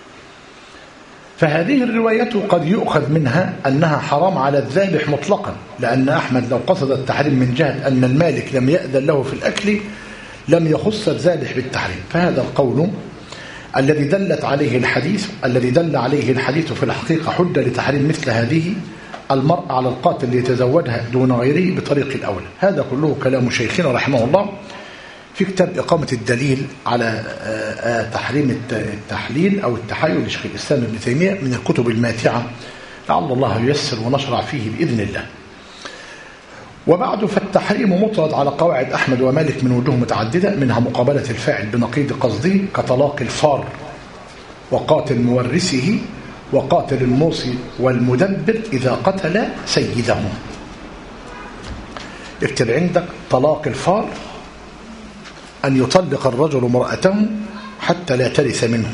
فهذه الرواية قد يؤخذ منها أنها حرام على الذابح مطلقا، لأن أحمد لو قصد التحريم من جهة أن المالك لم يأذن له في الأكل لم يخص الذابح بالتحريم. فهذا القول الذي دل عليه الحديث في الحقيقة حجة لتحريم مثل هذه المرأة على القاتل ليتزوجها دون غيره بطريق الأولى. هذا كله كلام شيخنا رحمه الله في كتاب إقامة الدليل على تحريم التحليل أو التحايل لشيخ الإسلام ابن تيمية، من الكتب الماتعة لعل الله ييسر ونشرع فيه بإذن الله. وبعد فالتحريم مطرد على قواعد أحمد ومالك من وجوه متعددة، منها مقابلة الفاعل بنقيض قصده كطلاق الفار وقاتل مورثه وقاتل الموصي والمدبر إذا قتل سيده. اكتب عندك طلاق الفار أن يطلق الرجل امرأته حتى لا ترث منه،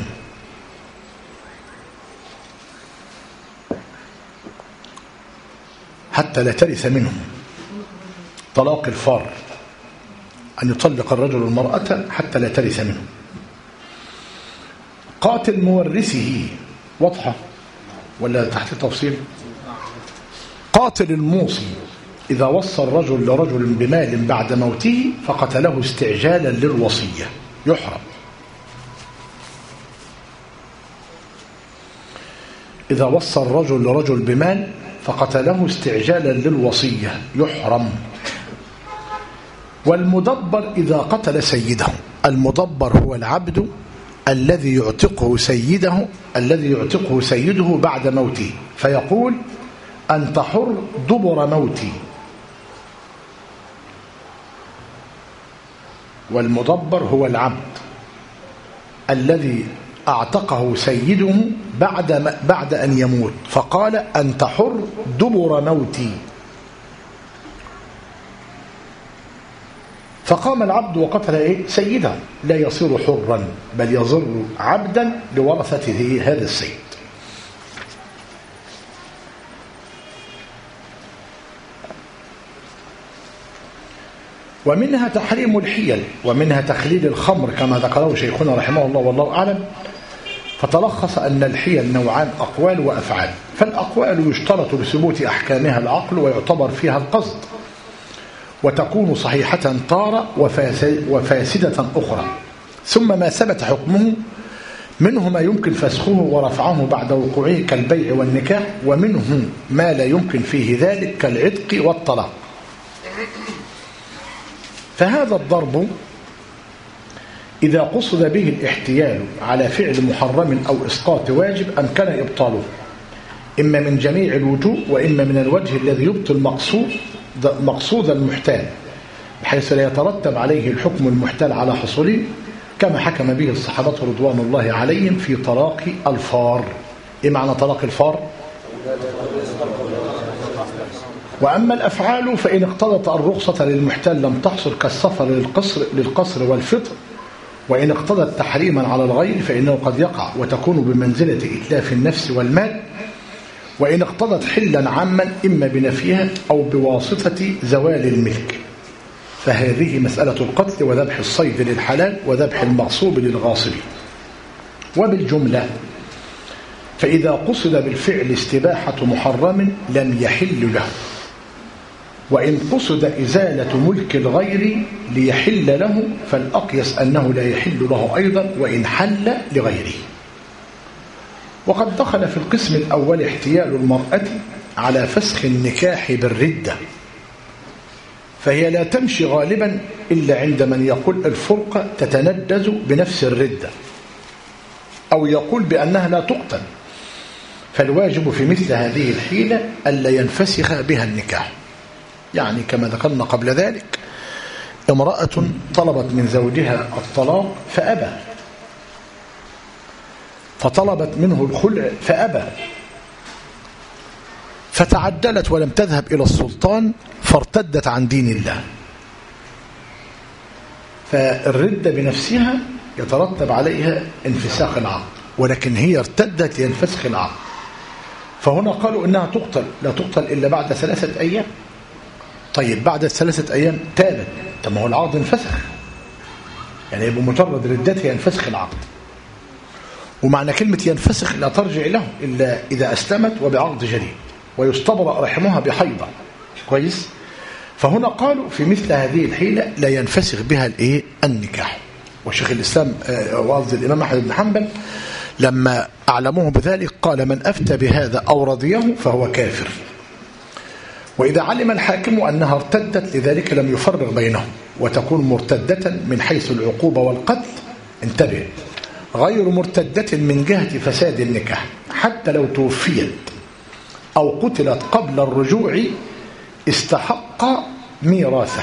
حتى لا ترث منه. طلاق الفار أن يطلق الرجل المرأة حتى لا ترث منه. قاتل مورثه واضحة ولا تحت التفصيل؟ قاتل الموصي إذا وصى الرجل لرجل بمال بعد موته فقتله استعجالا للوصية يحرم. إذا وصى الرجل لرجل بمال فقتله استعجالا للوصية يحرم. والمدبر إذا قتل سيده، المدبر هو العبد الذي يعتقه سيده بعد موته، فيقول أنت حر دبر موتي. والمدبر هو العبد الذي أعتقه سيده بعد أن يموت، فقال أنت حر دبر موتي، فقام العبد وقتل سيده، لا يصير حرا بل يصير عبدا لورثته هذا السيد. ومنها تحريم الحيل، ومنها تخليل الخمر كما ذكره شيخنا رحمه الله والله أعلم، فتلخص أن الحيل نوعان: أقوال وأفعال. فالأقوال يشترط لثبوت أحكامها العقل ويعتبر فيها القصد، وتكون صحيحة تارة وفاسدة أخرى. ثم ما ثبت حكمه منه ما يمكن فسخه ورفعه بعد وقوعه كالبيع والنكاح، ومنه ما لا يمكن فيه ذلك كالعتق والطلاق. فهذا الضرب إذا قصد به الاحتيال على فعل محرم أو إسقاط واجب أمكن إبطاله، إما من جميع الوجوه وإما من الوجه الذي يبطل مقصود المحتال، بحيث لا يترتب عليه الحكم المحتال على حصوله، كما حكم به الصحابة رضوان الله عليهم في طلاق الفار. إيه معنى طلاق الفار؟ وأما الأفعال فإن اقتضت الرخصة للمحتال لم تحصل، كالسفر للقصر والفطر. وإن اقتضت تحريما على الغير فإنه قد يقع وتكون بمنزلة إتلاف النفس والمال. وإن اقتضت حلا عاما إما بنفيها أو بواسطة زوال الملك، فهذه مسألة القتل وذبح الصيد للحلال وذبح المغصوب للغاصب. وبالجملة فإذا قصد بالفعل استباحة محرم لم يحل له، وإن قصد إزالة ملك الغير ليحل له فالأقيس أنه لا يحل له أيضا وإن حل لغيره. وقد دخل في القسم الأول احتيال المرأة على فسخ النكاح بالردة، فهي لا تمشي غالبا إلا عند من يقول الفرقة تتندز بنفس الردة، أو يقول بأنها لا تقتل، فالواجب في مثل هذه الحيلة ألا ينفسخ بها النكاح. يعني كما ذكرنا قبل ذلك، امرأة طلبت من زوجها الطلاق فأبى، فطلبت منه الخلع فأبى، فتعدلت ولم تذهب إلى السلطان فارتدت عن دين الله. فالردة بنفسها يترتب عليها انفساخ العقد، ولكن هي ارتدت لينفسخ العقد. فهنا قالوا إنها تقتل، لا تقتل إلا بعد 3 أيام. طيب بعد 3 أيام تابت، طب ما هو العقد انفسخ، يعني بمجرد ردتها ينفسخ العقد. ومعنى كلمة ينفسخ لا ترجع له إلا إذا أسلمت وبعقد جديد، ويستبرأ رحمها بحيضة. كويس؟ فهنا قالوا في مثل هذه الحيلة لا ينفسخ بها النكاح. وشيخ الإسلام وقصد الإمام أحمد بن حنبل لما أعلموه بذلك قال: من أفتى بهذا أو رضيه فهو كافر. وإذا علم الحاكم أنها ارتدت لذلك لم يفرق بينهم، وتكون مرتدة من حيث العقوبة والقتل، انتبه، غير مرتدة من جهة فساد النكاح، حتى لو توفيت أو قتلت قبل الرجوع استحق ميراثه.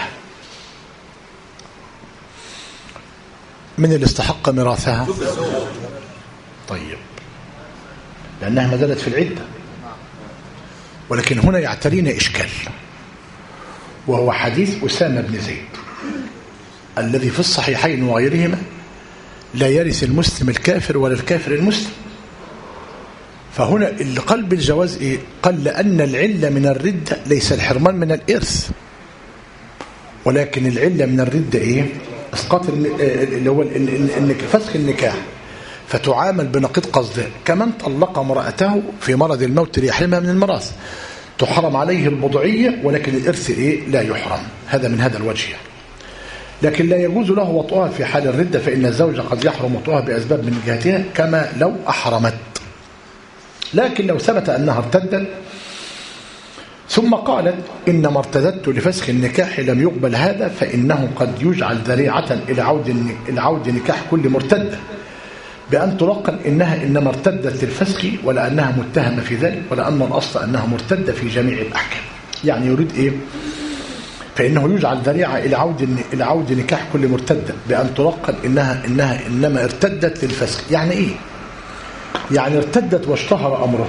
من اللي استحق ميراثها؟ طيب، لأنها ما زالت في العدة. ولكن هنا يعترينا إشكال، وهو حديث أسامة بن زيد الذي في الصحيحين وغيرهما: لا يرث المسلم الكافر ولا الكافر المسلم. فهنا اللي قلب الجواز إيه؟ قال لأن العلة من الردة ليس الحرمان من الإرث، ولكن العلة من الردة إيه؟ إسقاط اللي هو فسخ النكاح، فتعامل بنقيض قصده. كمن طلق امرأته في مرض الموت ليحرمها من الميراث، تحرم عليه البضعية ولكن الإرث إيه؟ لا يحرم. هذا من هذا الوجه. لكن لا يجوز له وطئها في حال الردة، فإن الزوجة قد يحرم وطئها بأسباب من جهتها كما لو أحرمت. لكن لو ثبت أنها ارتدت ثم قالت إنما ارتدت لفسخ النكاح لم يقبل هذا، فإنه قد يجعل ذريعة إلى عود نكاح كل مرتدة، بأن تلقن إنها إنما ارتدت للفسخ، ولا أنها متهمة في ذلك، ولا أن الأصل أنها مرتدة في جميع الأحكام. يعني يريد إيه؟ فإنه يجعل ذريعة إلى عود نكاح كل مرتدة، بأن تلقن إنها إنما ارتدت للفسخ. يعني إيه؟ يعني ارتدت واشتهر أمره.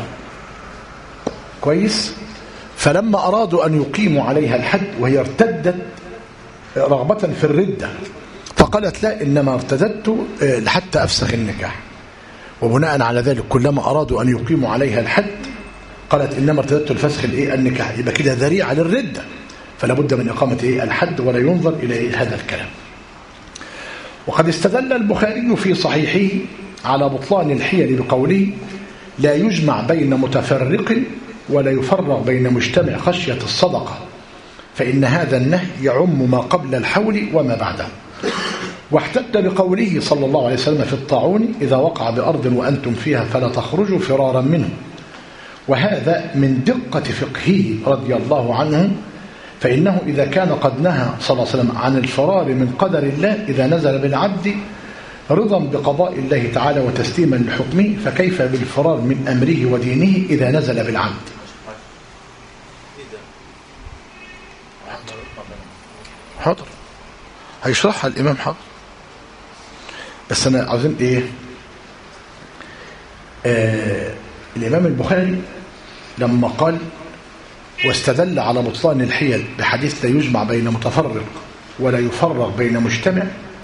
كويس؟ فلما أرادوا أن يقيموا عليها الحد وهي ارتدت رغبة في الردة، فقالت لا، إنما ارتدت حتى أفسخ النكاح. وبناء على ذلك كلما أرادوا أن يقيموا عليها الحد قالت إنما ارتدت الفسخ النكاح، يبقى كده ذريعة للردة، فلا بد من إقامة الحد، ولا ينظر إلى هذا الكلام. وقد استدل البخاري في صحيحه على بطلان الحيل بقوله لا يجمع بين متفرق ولا يفرق بين مجتمع خشية الصدقة، فإن هذا النهي يعم ما قبل الحول وما بعده. واحتج بقوله صلى الله عليه وسلم في الطاعون إذا وقع بأرض وأنتم فيها فلا تخرجوا فرارا منه، وهذا من دقة فقهه رضي الله عنه، فإنه إذا كان قد نهى صلى الله عليه وسلم عن الفرار من قدر الله إذا نزل بالعبد رضا بقضاء الله تعالى وتسليما لحكمه، فكيف بالفرار من أمره ودينه إذا نزل بالعبد؟ حاضر هيشرحها الإمام حاضر، بس أنا عاوزين إيه؟ الإمام البخاري لما قال واستدل على بطلان الحيل بحديث لا يجمع بين متفرق ولا يفرق بين مجتمع،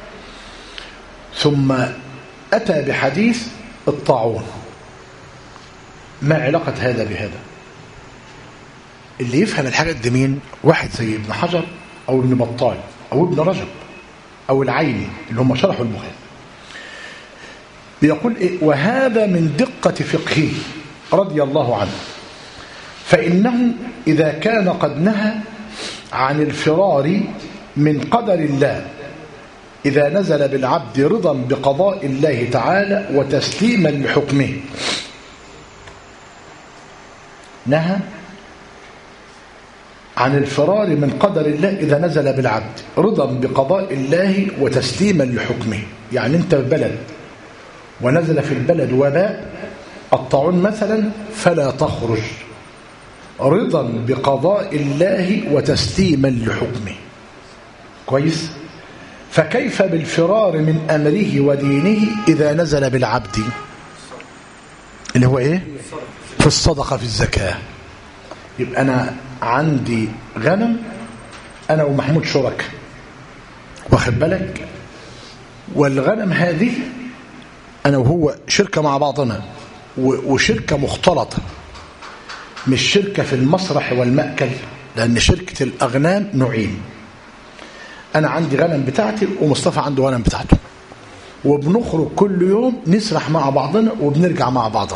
ثم أتى بحديث الطاعون، ما علاقة هذا بهذا؟ اللي يفهم الحاجات دي مين؟ واحد زي ابن حجر أو ابن بطال أو ابن رجب أو العيني اللي هم شرحوا البخاري، بيقول إيه؟ وهذا من دقة فقهه رضي الله عنه، فإنه إذا كان قد نهى عن الفرار من قدر الله إذا نزل بالعبد رضا بقضاء الله تعالى وتسليما لحكمه، نهى عن الفرار من قدر الله إذا نزل بالعبد رضا بقضاء الله وتسليما لحكمه. يعني أنت في بلد ونزل في البلد وباء الطاعون مثلا فلا تخرج رضا بقضاء الله وتسليما لحكمه، كويس؟ فكيف بالفرار من أمره ودينه إذا نزل بالعبد اللي هو إيه؟ في الصدقة في الزكاة. يبقى أنا عندي غنم أنا ومحمود شركاء، واخد بالك؟ والغنم هذه أنا وهو شركة مع بعضنا وشركة مختلطة، مش شركة في المسرح والمأكل، لأن شركة الأغنام نوعين، أنا عندي غنم بتاعتي ومصطفى عنده غنم بتاعته، وبنخرج كل يوم نسرح مع بعضنا وبنرجع مع بعضنا،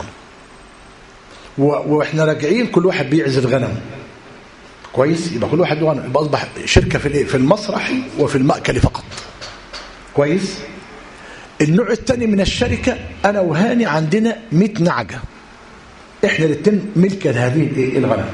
وإحنا راجعين كل واحد بيعزل غنم، كويس؟ يبقى كل واحد غنم، يبقى أصبح شركة في المسرح وفي المأكل فقط، كويس؟ النوع الثاني من الشركة أنا وهاني عندنا 100 نعجة، إحنا الاثنين ملك هذه الغنم،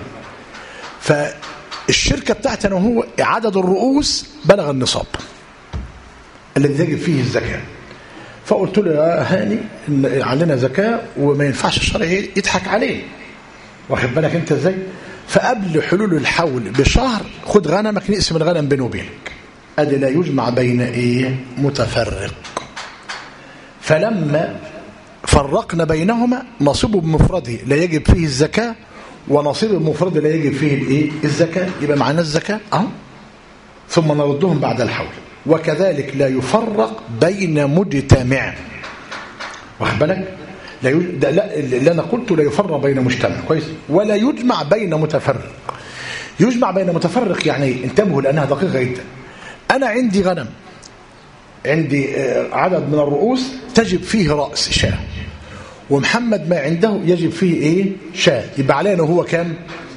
فالشركة بتاعتنا وهو عدد الرؤوس بلغ النصاب الذي يجب فيه الزكاة. فقلت له يا هاني إن عندنا زكاة وما ينفعش الشرع يضحك عليه، واخد بالك أنت إزاي؟ فقبل حلول الحول بشهر خد غنمك نقسم الغنم بينه وبينك، أدي لا يجمع بين إيه؟ متفرق. فلما فرقنا بينهما نصيب بمفرده لا يجب فيه الزكاة ونصيب بمفرده لا يجب فيه الايه؟ الزكاة، يبقى معنا الزكاة ثم نردهم بعد الحول. وكذلك لا يفرق بين مجتمع، واخد بالك؟ لا اللي انا قلته لا يفرق بين مجتمع، كويس؟ ولا يجمع بين متفرق. يجمع بين متفرق يعني انتبهوا لانها دقيقة جدا. انا عندي غنم، عندي عدد من الرؤوس تجب فيه رأس شاة، ومحمد ما عنده يجب فيه ايه؟ شاة، يبقى علينا هو كام؟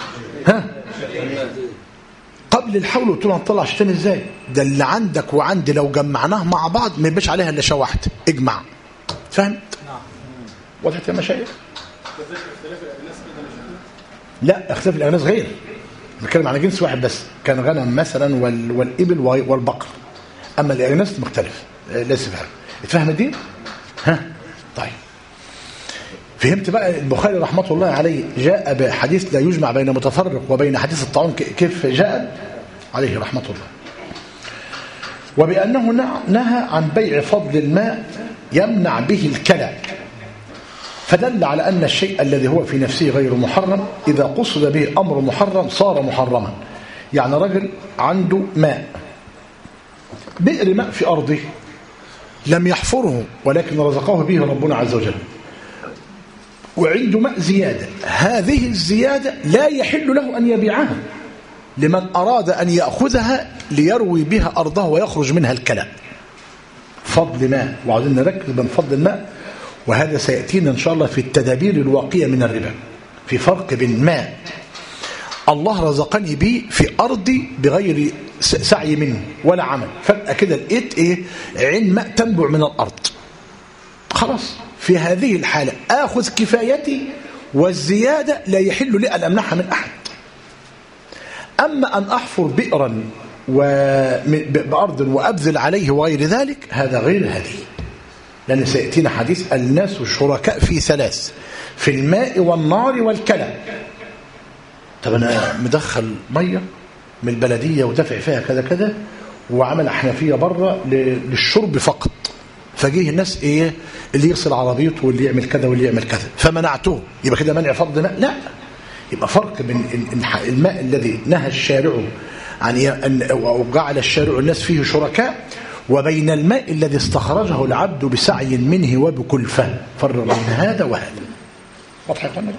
قبل الحول قلت له هنطلع شتان ازاي؟ ده اللي عندك وعندي لو جمعناه مع بعض ما يبقاش عليها الا شاة واحده، اجمع. فهمت؟ وضحت يا مشايخ؟ لا، اختلاف الاجناس غير، بنتكلم على جنس واحد بس، كان غنم مثلا والابل والبقر، اما الاجناس مختلف ليس فهم. اتفهم دي؟ طيب فهمت بقى؟ البخاري رحمه الله عليه جاء بحديث لا يجمع بين متفرق وبين حديث الطاعون كيف جاء عليه رحمه الله، وبأنه نهى عن بيع فضل الماء يمنع به الكلى، فدل على أن الشيء الذي هو في نفسه غير محرم إذا قصد به أمر محرم صار محرما. يعني رجل عنده ماء، بئر ماء في أرضه لم يحفره ولكن رزقه به ربنا عز وجل، وعنده ماء زيادة، هذه الزيادة لا يحل له أن يبيعها لمن أراد أن يأخذها ليروي بها أرضه ويخرج منها الكلام. فضل ماء، وعاوزين نركز بين فضل الماء وهذا سيأتينا إن شاء الله في التدابير الواقية من الربا. في فرق بين ما الله رزقني به في أرضي بغير سعي منه ولا عمل، فجأة كده لقيت عين ماء تنبع من الأرض، خلاص في هذه الحالة آخذ كفايتي والزيادة لا يحل لي أن أمنحها من أحد. أما أن أحفر بئرا بأرض وأبذل عليه وغير ذلك هذا غير هذه، لأن سيأتينا حديث الناس شركاء في ثلاث: في الماء والنار والكلى. طب أنا مدخل مية من البلدية ودافع فيها كذا كذا وعمل حنفية بره للشرب فقط، فجيه الناس اللي يغسل عربيته واللي يعمل كذا واللي يعمل كذا فمنعته، يبقى كده منع فضل ماء؟ لا، يبقى فرق بين الماء الذي نهى الشارع عن أو جعل الشارع الناس فيه شركاء، وبين الماء الذي استخرجه العبد بسعي منه وبكلفة. فرق بين هذا وهذا. واضح يا فندم؟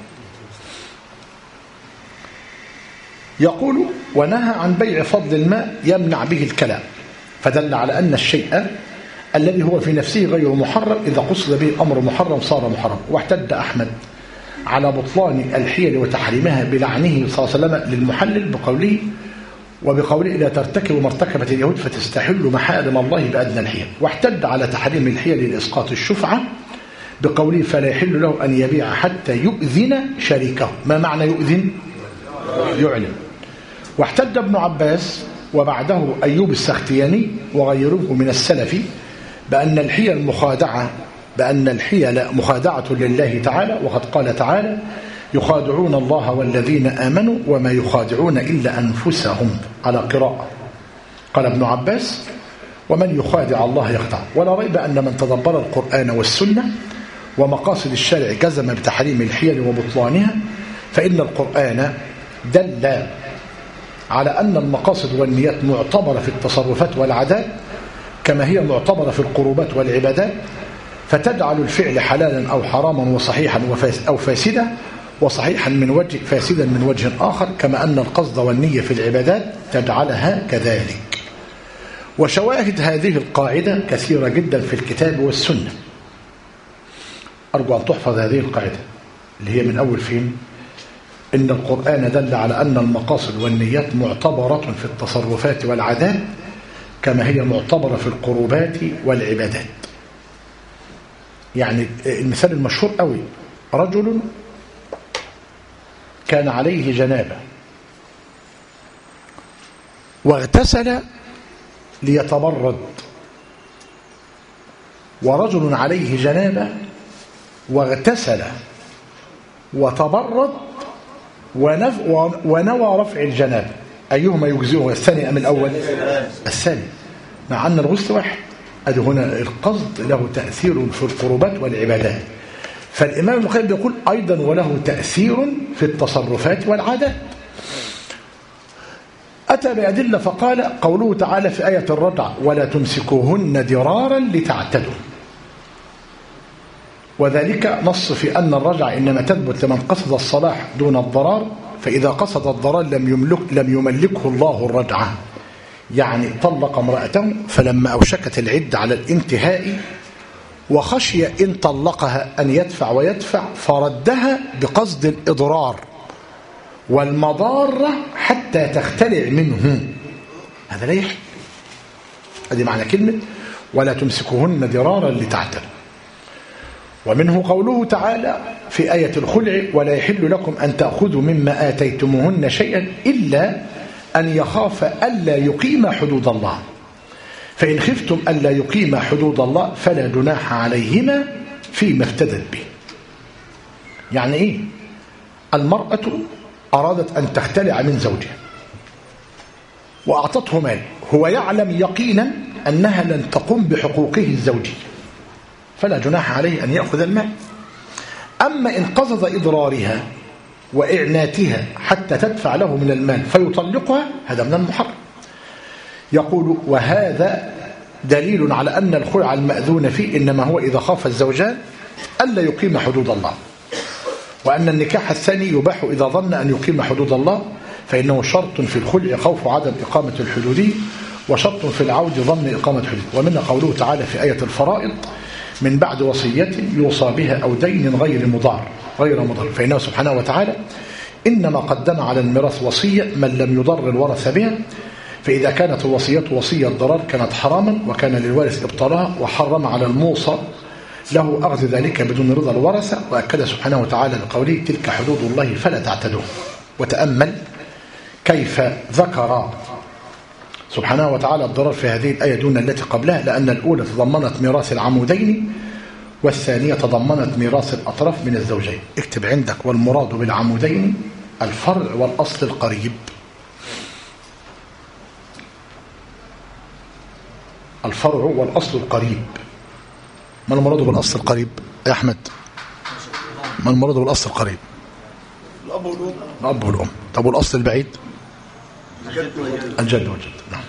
يقول: ونهى عن بيع فضل الماء يمنع به الكلام، فدل على أن الشيء الذي هو في نفسه غير محرم إذا قصد به أمر محرم صار محرم. واحتج أحمد على بطلان الحيل وتحريمها بلعنه صلى الله عليه وسلم للمحلل وبقوله: لا ترتكب مرتكبة اليهود فتستحل محارم الله بأدنى الحيل. واحتج على تحريم الحيل لإسقاط الشفعة بقوله: فلا يحل له أن يبيع حتى يؤذن شريكه. ما معنى يؤذن؟ يعلم. واحتج ابن عباس وبعده أيوب السختياني وغيره من السلف بأن الحيل مخادعة لله تعالى، وقد قال تعالى: يخادعون الله والذين آمنوا وما يخادعون إلا أنفسهم، على قراءة. قال ابن عباس: ومن يخادع الله يخدع. ولا ريب أن من تدبر القرآن والسنة ومقاصد الشارع جزم بتحريم الحيل وبطلانها، فإن القرآن دل على أن المقاصد والنيات معتبرة في التصرفات والعادات كما هي معتبرة في القربات والعبادات، فتجعل الفعل حلالا أو حراما وصحيحا أو فاسدا، وصحيحا من وجه فاسدا من وجه آخر، كما أن القصد والنية في العبادات تجعلها كذلك. وشواهد هذه القاعدة كثيرة جدا في الكتاب والسنة. أرجو أن تحفظ هذه القاعدة اللي هي من أول فين؟ إن القرآن دل على أن المقاصد والنيات معتبرة في التصرفات والعادات كما هي معتبرة في القربات والعبادات. يعني المثال المشهور قوي: رجل كان عليه جنابة واغتسل ليتبرد، ورجل عليه جنابة واغتسل وتبرد ونوى رفع الجنابة، أيهما يجزئه، الثاني أم الأول؟ الثاني، مع أن الغسل واحد. أدي هنا القصد له تأثير في القربات والعبادات. فالإمام البخاري يقول أيضا وله تأثير في التصرفات والعادات. أتى بأدلة فقال: قوله تعالى في آية الرجعة: ولا تمسكوهن ضرارا لتعتدوا، وذلك نص في أن الرجعة إنما تثبت لمن قصد الصلاح دون الضرار، فإذا قصد الضرار لم يملكه الله الرجعة. يعني طلق امرأته فلما أوشكت العدة على الانتهاء وخشي إن طلقها أن يدفع ويدفع فردها بقصد الإضرار والمضارة حتى تختلع منه، هذا لا يحل. هذه معنى كلمة ولا تمسكوهن ضرارا لتعتدوا. ومنه قوله تعالى في آية الخلع: ولا يحل لكم أن تأخذوا مما آتيتموهن شيئا إلا أن يخاف ألا يقيم حدود الله، فإن خفتم ألا يقيم حدود الله فلا جناح عليهما فيما افتدت به. يعني إيه؟ المرأة أرادت أن تختلع من زوجها وأعطته مال، هو يعلم يقينا أنها لن تقوم بحقوقه الزوجية، فلا جناح عليه أن يأخذ المال. أما إن قصد إضرارها وإعناتها حتى تدفع له من المال فيطلقها، هذا من المحرم. يقول: وهذا دليل على أن الخلع المأذون فيه إنما هو إذا خاف الزوجان ألا يقيم حدود الله، وأن النكاح الثاني يباح إذا ظن أن يقيم حدود الله، فإنه شرط في الخلع خوف عدم إقامة الحدود، وشرط في العود ظن إقامة حدود. ومنها قوله تعالى في آية الفرائض: من بعد وصية يوصى بها أو دين غير مضار فإنه سبحانه وتعالى إنما قدم على الميراث وصية من لم يضر الورث بها، فإذا كانت الوصية وصية ضرر كانت حراما وكان للوارث إبطالها، وحرم على الموصى له أخذ ذلك بدون رضا الورثة. وأكد سبحانه وتعالى بقوله تلك حدود الله فلا تعتدوها. وتأمل كيف ذكر سبحانه وتعالى الضرر في هذه الآية دون التي قبلها، لأن الأولى تضمنت ميراث العمودين والثانية تضمنت ميراث الأطراف من الزوجين. اكتب عندك والمراد بالعمودين الفرع والأصل القريب. الفرع والأصل القريب. ما المراد بالأصل القريب يا أحمد؟ ما المراد بالأصل القريب؟ الأب والأم. الأب والأم. طب والأصل البعيد؟ الجد والجد. نعم.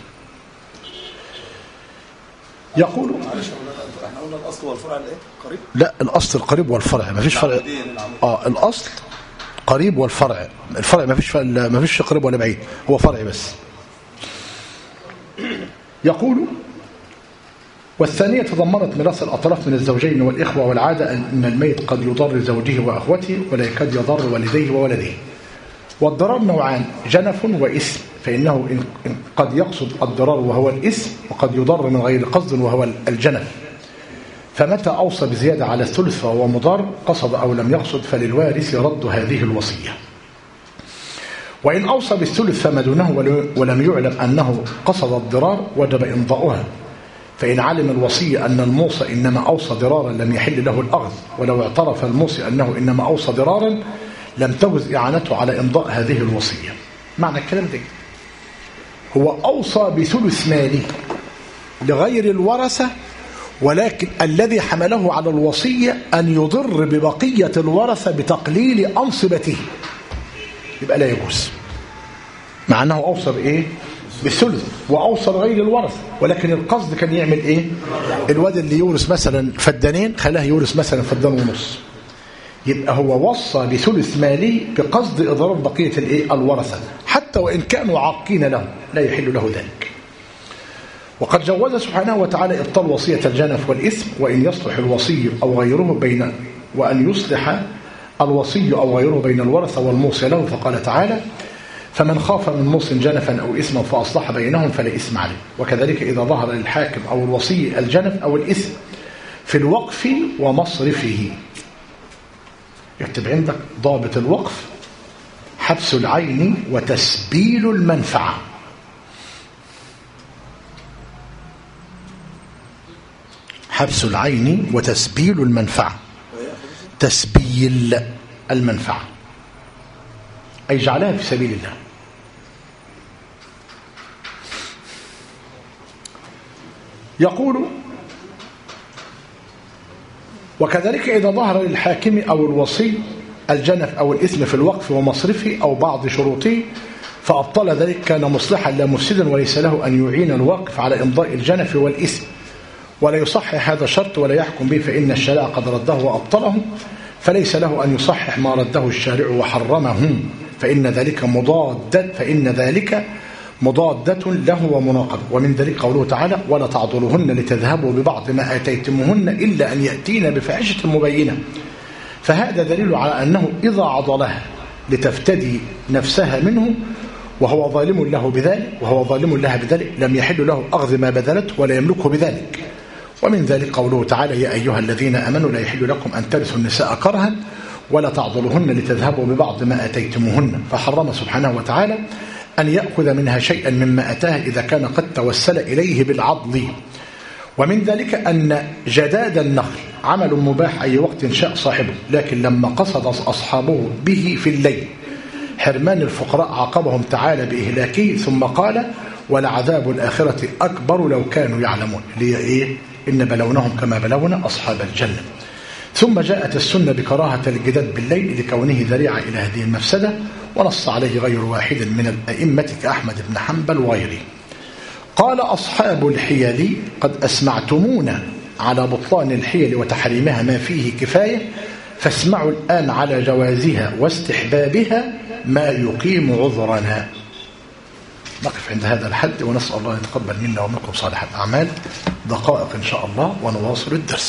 يقول احنا قلنا الأصل والفرع الايه؟ قريب؟ لا، الأصل القريب والفرع، ما فيش فرع. الأصل قريب والفرع، الفرع ما فيش قريب ولا بعيد، هو فرع بس. يقول والثانية تضمنت ميراث الأطراف من الزوجين والإخوة، والعادة أن الميت قد يضر زوجه وأخوته ولا يكاد يضر والديه وولده. والضرر نوعان، جنف وإثم، فإنه قد يقصد الضرر وهو الإثم، وقد يضر من غير قصد وهو الجنف. فمتى أوصى بزيادة على الثلث فهو مضار، قصد أو لم يقصد فللوارث رد هذه الوصية. وإن أوصى بالثلث فما دونه ولم يعلم أنه قصد الضرار وجب إمضاؤها. فإن علم الوصي أن الموصى إنما أوصى ضرارا لم يحل له الأخذ، ولو اعترف الموصي أنه إنما أوصى ضرارا لم تجز إعانته على إمضاء هذه الوصية. معنى الكلام ده هو أوصى بثلث ماله لغير الورثة، ولكن الذي حمله على الوصية أن يضر ببقية الورثة بتقليل أنصبته، يبقى لا يجوز. مع أنه أوصى بإيه؟ بالثلث، وأوصى لغير الورث، ولكن القصد كان يعمل إيه؟ الواد اللي يورث مثلا فدانين خلاه يورث مثلا فدان ونص، يبقى هو وصى بثلث ماله بقصد إضرار بقية الإيه؟ الورثة، حتى وإن كانوا عاقين له لا يحل له ذلك. وقد جوز سبحانه وتعالى إبطال وصية الجنف والإثم، وإن يصلح الوصي أو غيره وأن يصلح الوصي أو غيره بين الورثة والموصي له، فقال تعالى فمن خاف من موص جنفا أو إثما فأصلح بينهم فلا إثم عليه. وكذلك إذا ظهر للحاكم أو الوصي الجنف أو الإثم في الوقف ومصرفه. يكتب عندك ضابط الوقف حبس العين وتسبيل المنفعة. حبس العين وتسبيل المنفعة. تسبيل المنفعة أي جعلها في سبيل الله. يقول وكذلك إذا ظهر للحاكم أو الوصي الجنف أو الإثم في الوقف ومصرفه أو بعض شروطه فأبطل ذلك كان مصلحا لا مفسدا، وليس له أن يعين الواقف على إمضاء الجنف والإثم، ولا يصحح هذا الشرط ولا يحكم به، فإن الشارع قد رده وأبطله، فليس له أن يصحح ما رده الشارع وحرمه، فإن ذلك مضادة له ومناقض. ومن ذلك قوله تعالى ولا تعضلوهن لتذهبوا ببعض ما آتيتموهن إلا أن يأتين بفاحشة مبينة، فهذا دليل على أنه إذا عضلها لتفتدي نفسها منه وهو ظالم لها بذلك لم يحل له أخذ ما بذلته ولا يملكه بذلك. ومن ذلك قوله تعالى يا أيها الذين آمنوا لا يحل لكم أن ترثوا النساء كرها ولا تعضلوهن لتذهبوا ببعض ما آتيتموهن، فحرم سبحانه وتعالى أن يأخذ منها شيئا مما أتاها إذا كان قد توسل إليه بالعضل. ومن ذلك أن جداد النخل عمل مباح أي وقت شاء صاحبه، لكن لما قصد أصحابه به في الليل حرمان الفقراء عاقبهم تعالى بإهلاكه، ثم قال ولعذاب الآخرة أكبر لو كانوا يعلمون، إن بلونهم كما بلونا أصحاب الجنة. ثم جاءت السنة بكراهة الجداد بالليل لكونه ذريعة إلى هذه المفسدة، ونص عليه غير واحد من الأئمة كأحمد بن حنبل وغيره. قال أصحاب الحيل قد أسمعتمونا على بطلان الحيل وتحريمها ما فيه كفاية، فاسمعوا الآن على جوازها واستحبابها ما يقيم عذرنا. نقف عند هذا الحد ونسأل الله أن يتقبل منا ومنكم صالح الأعمال. دقائق إن شاء الله ونواصل الدرس.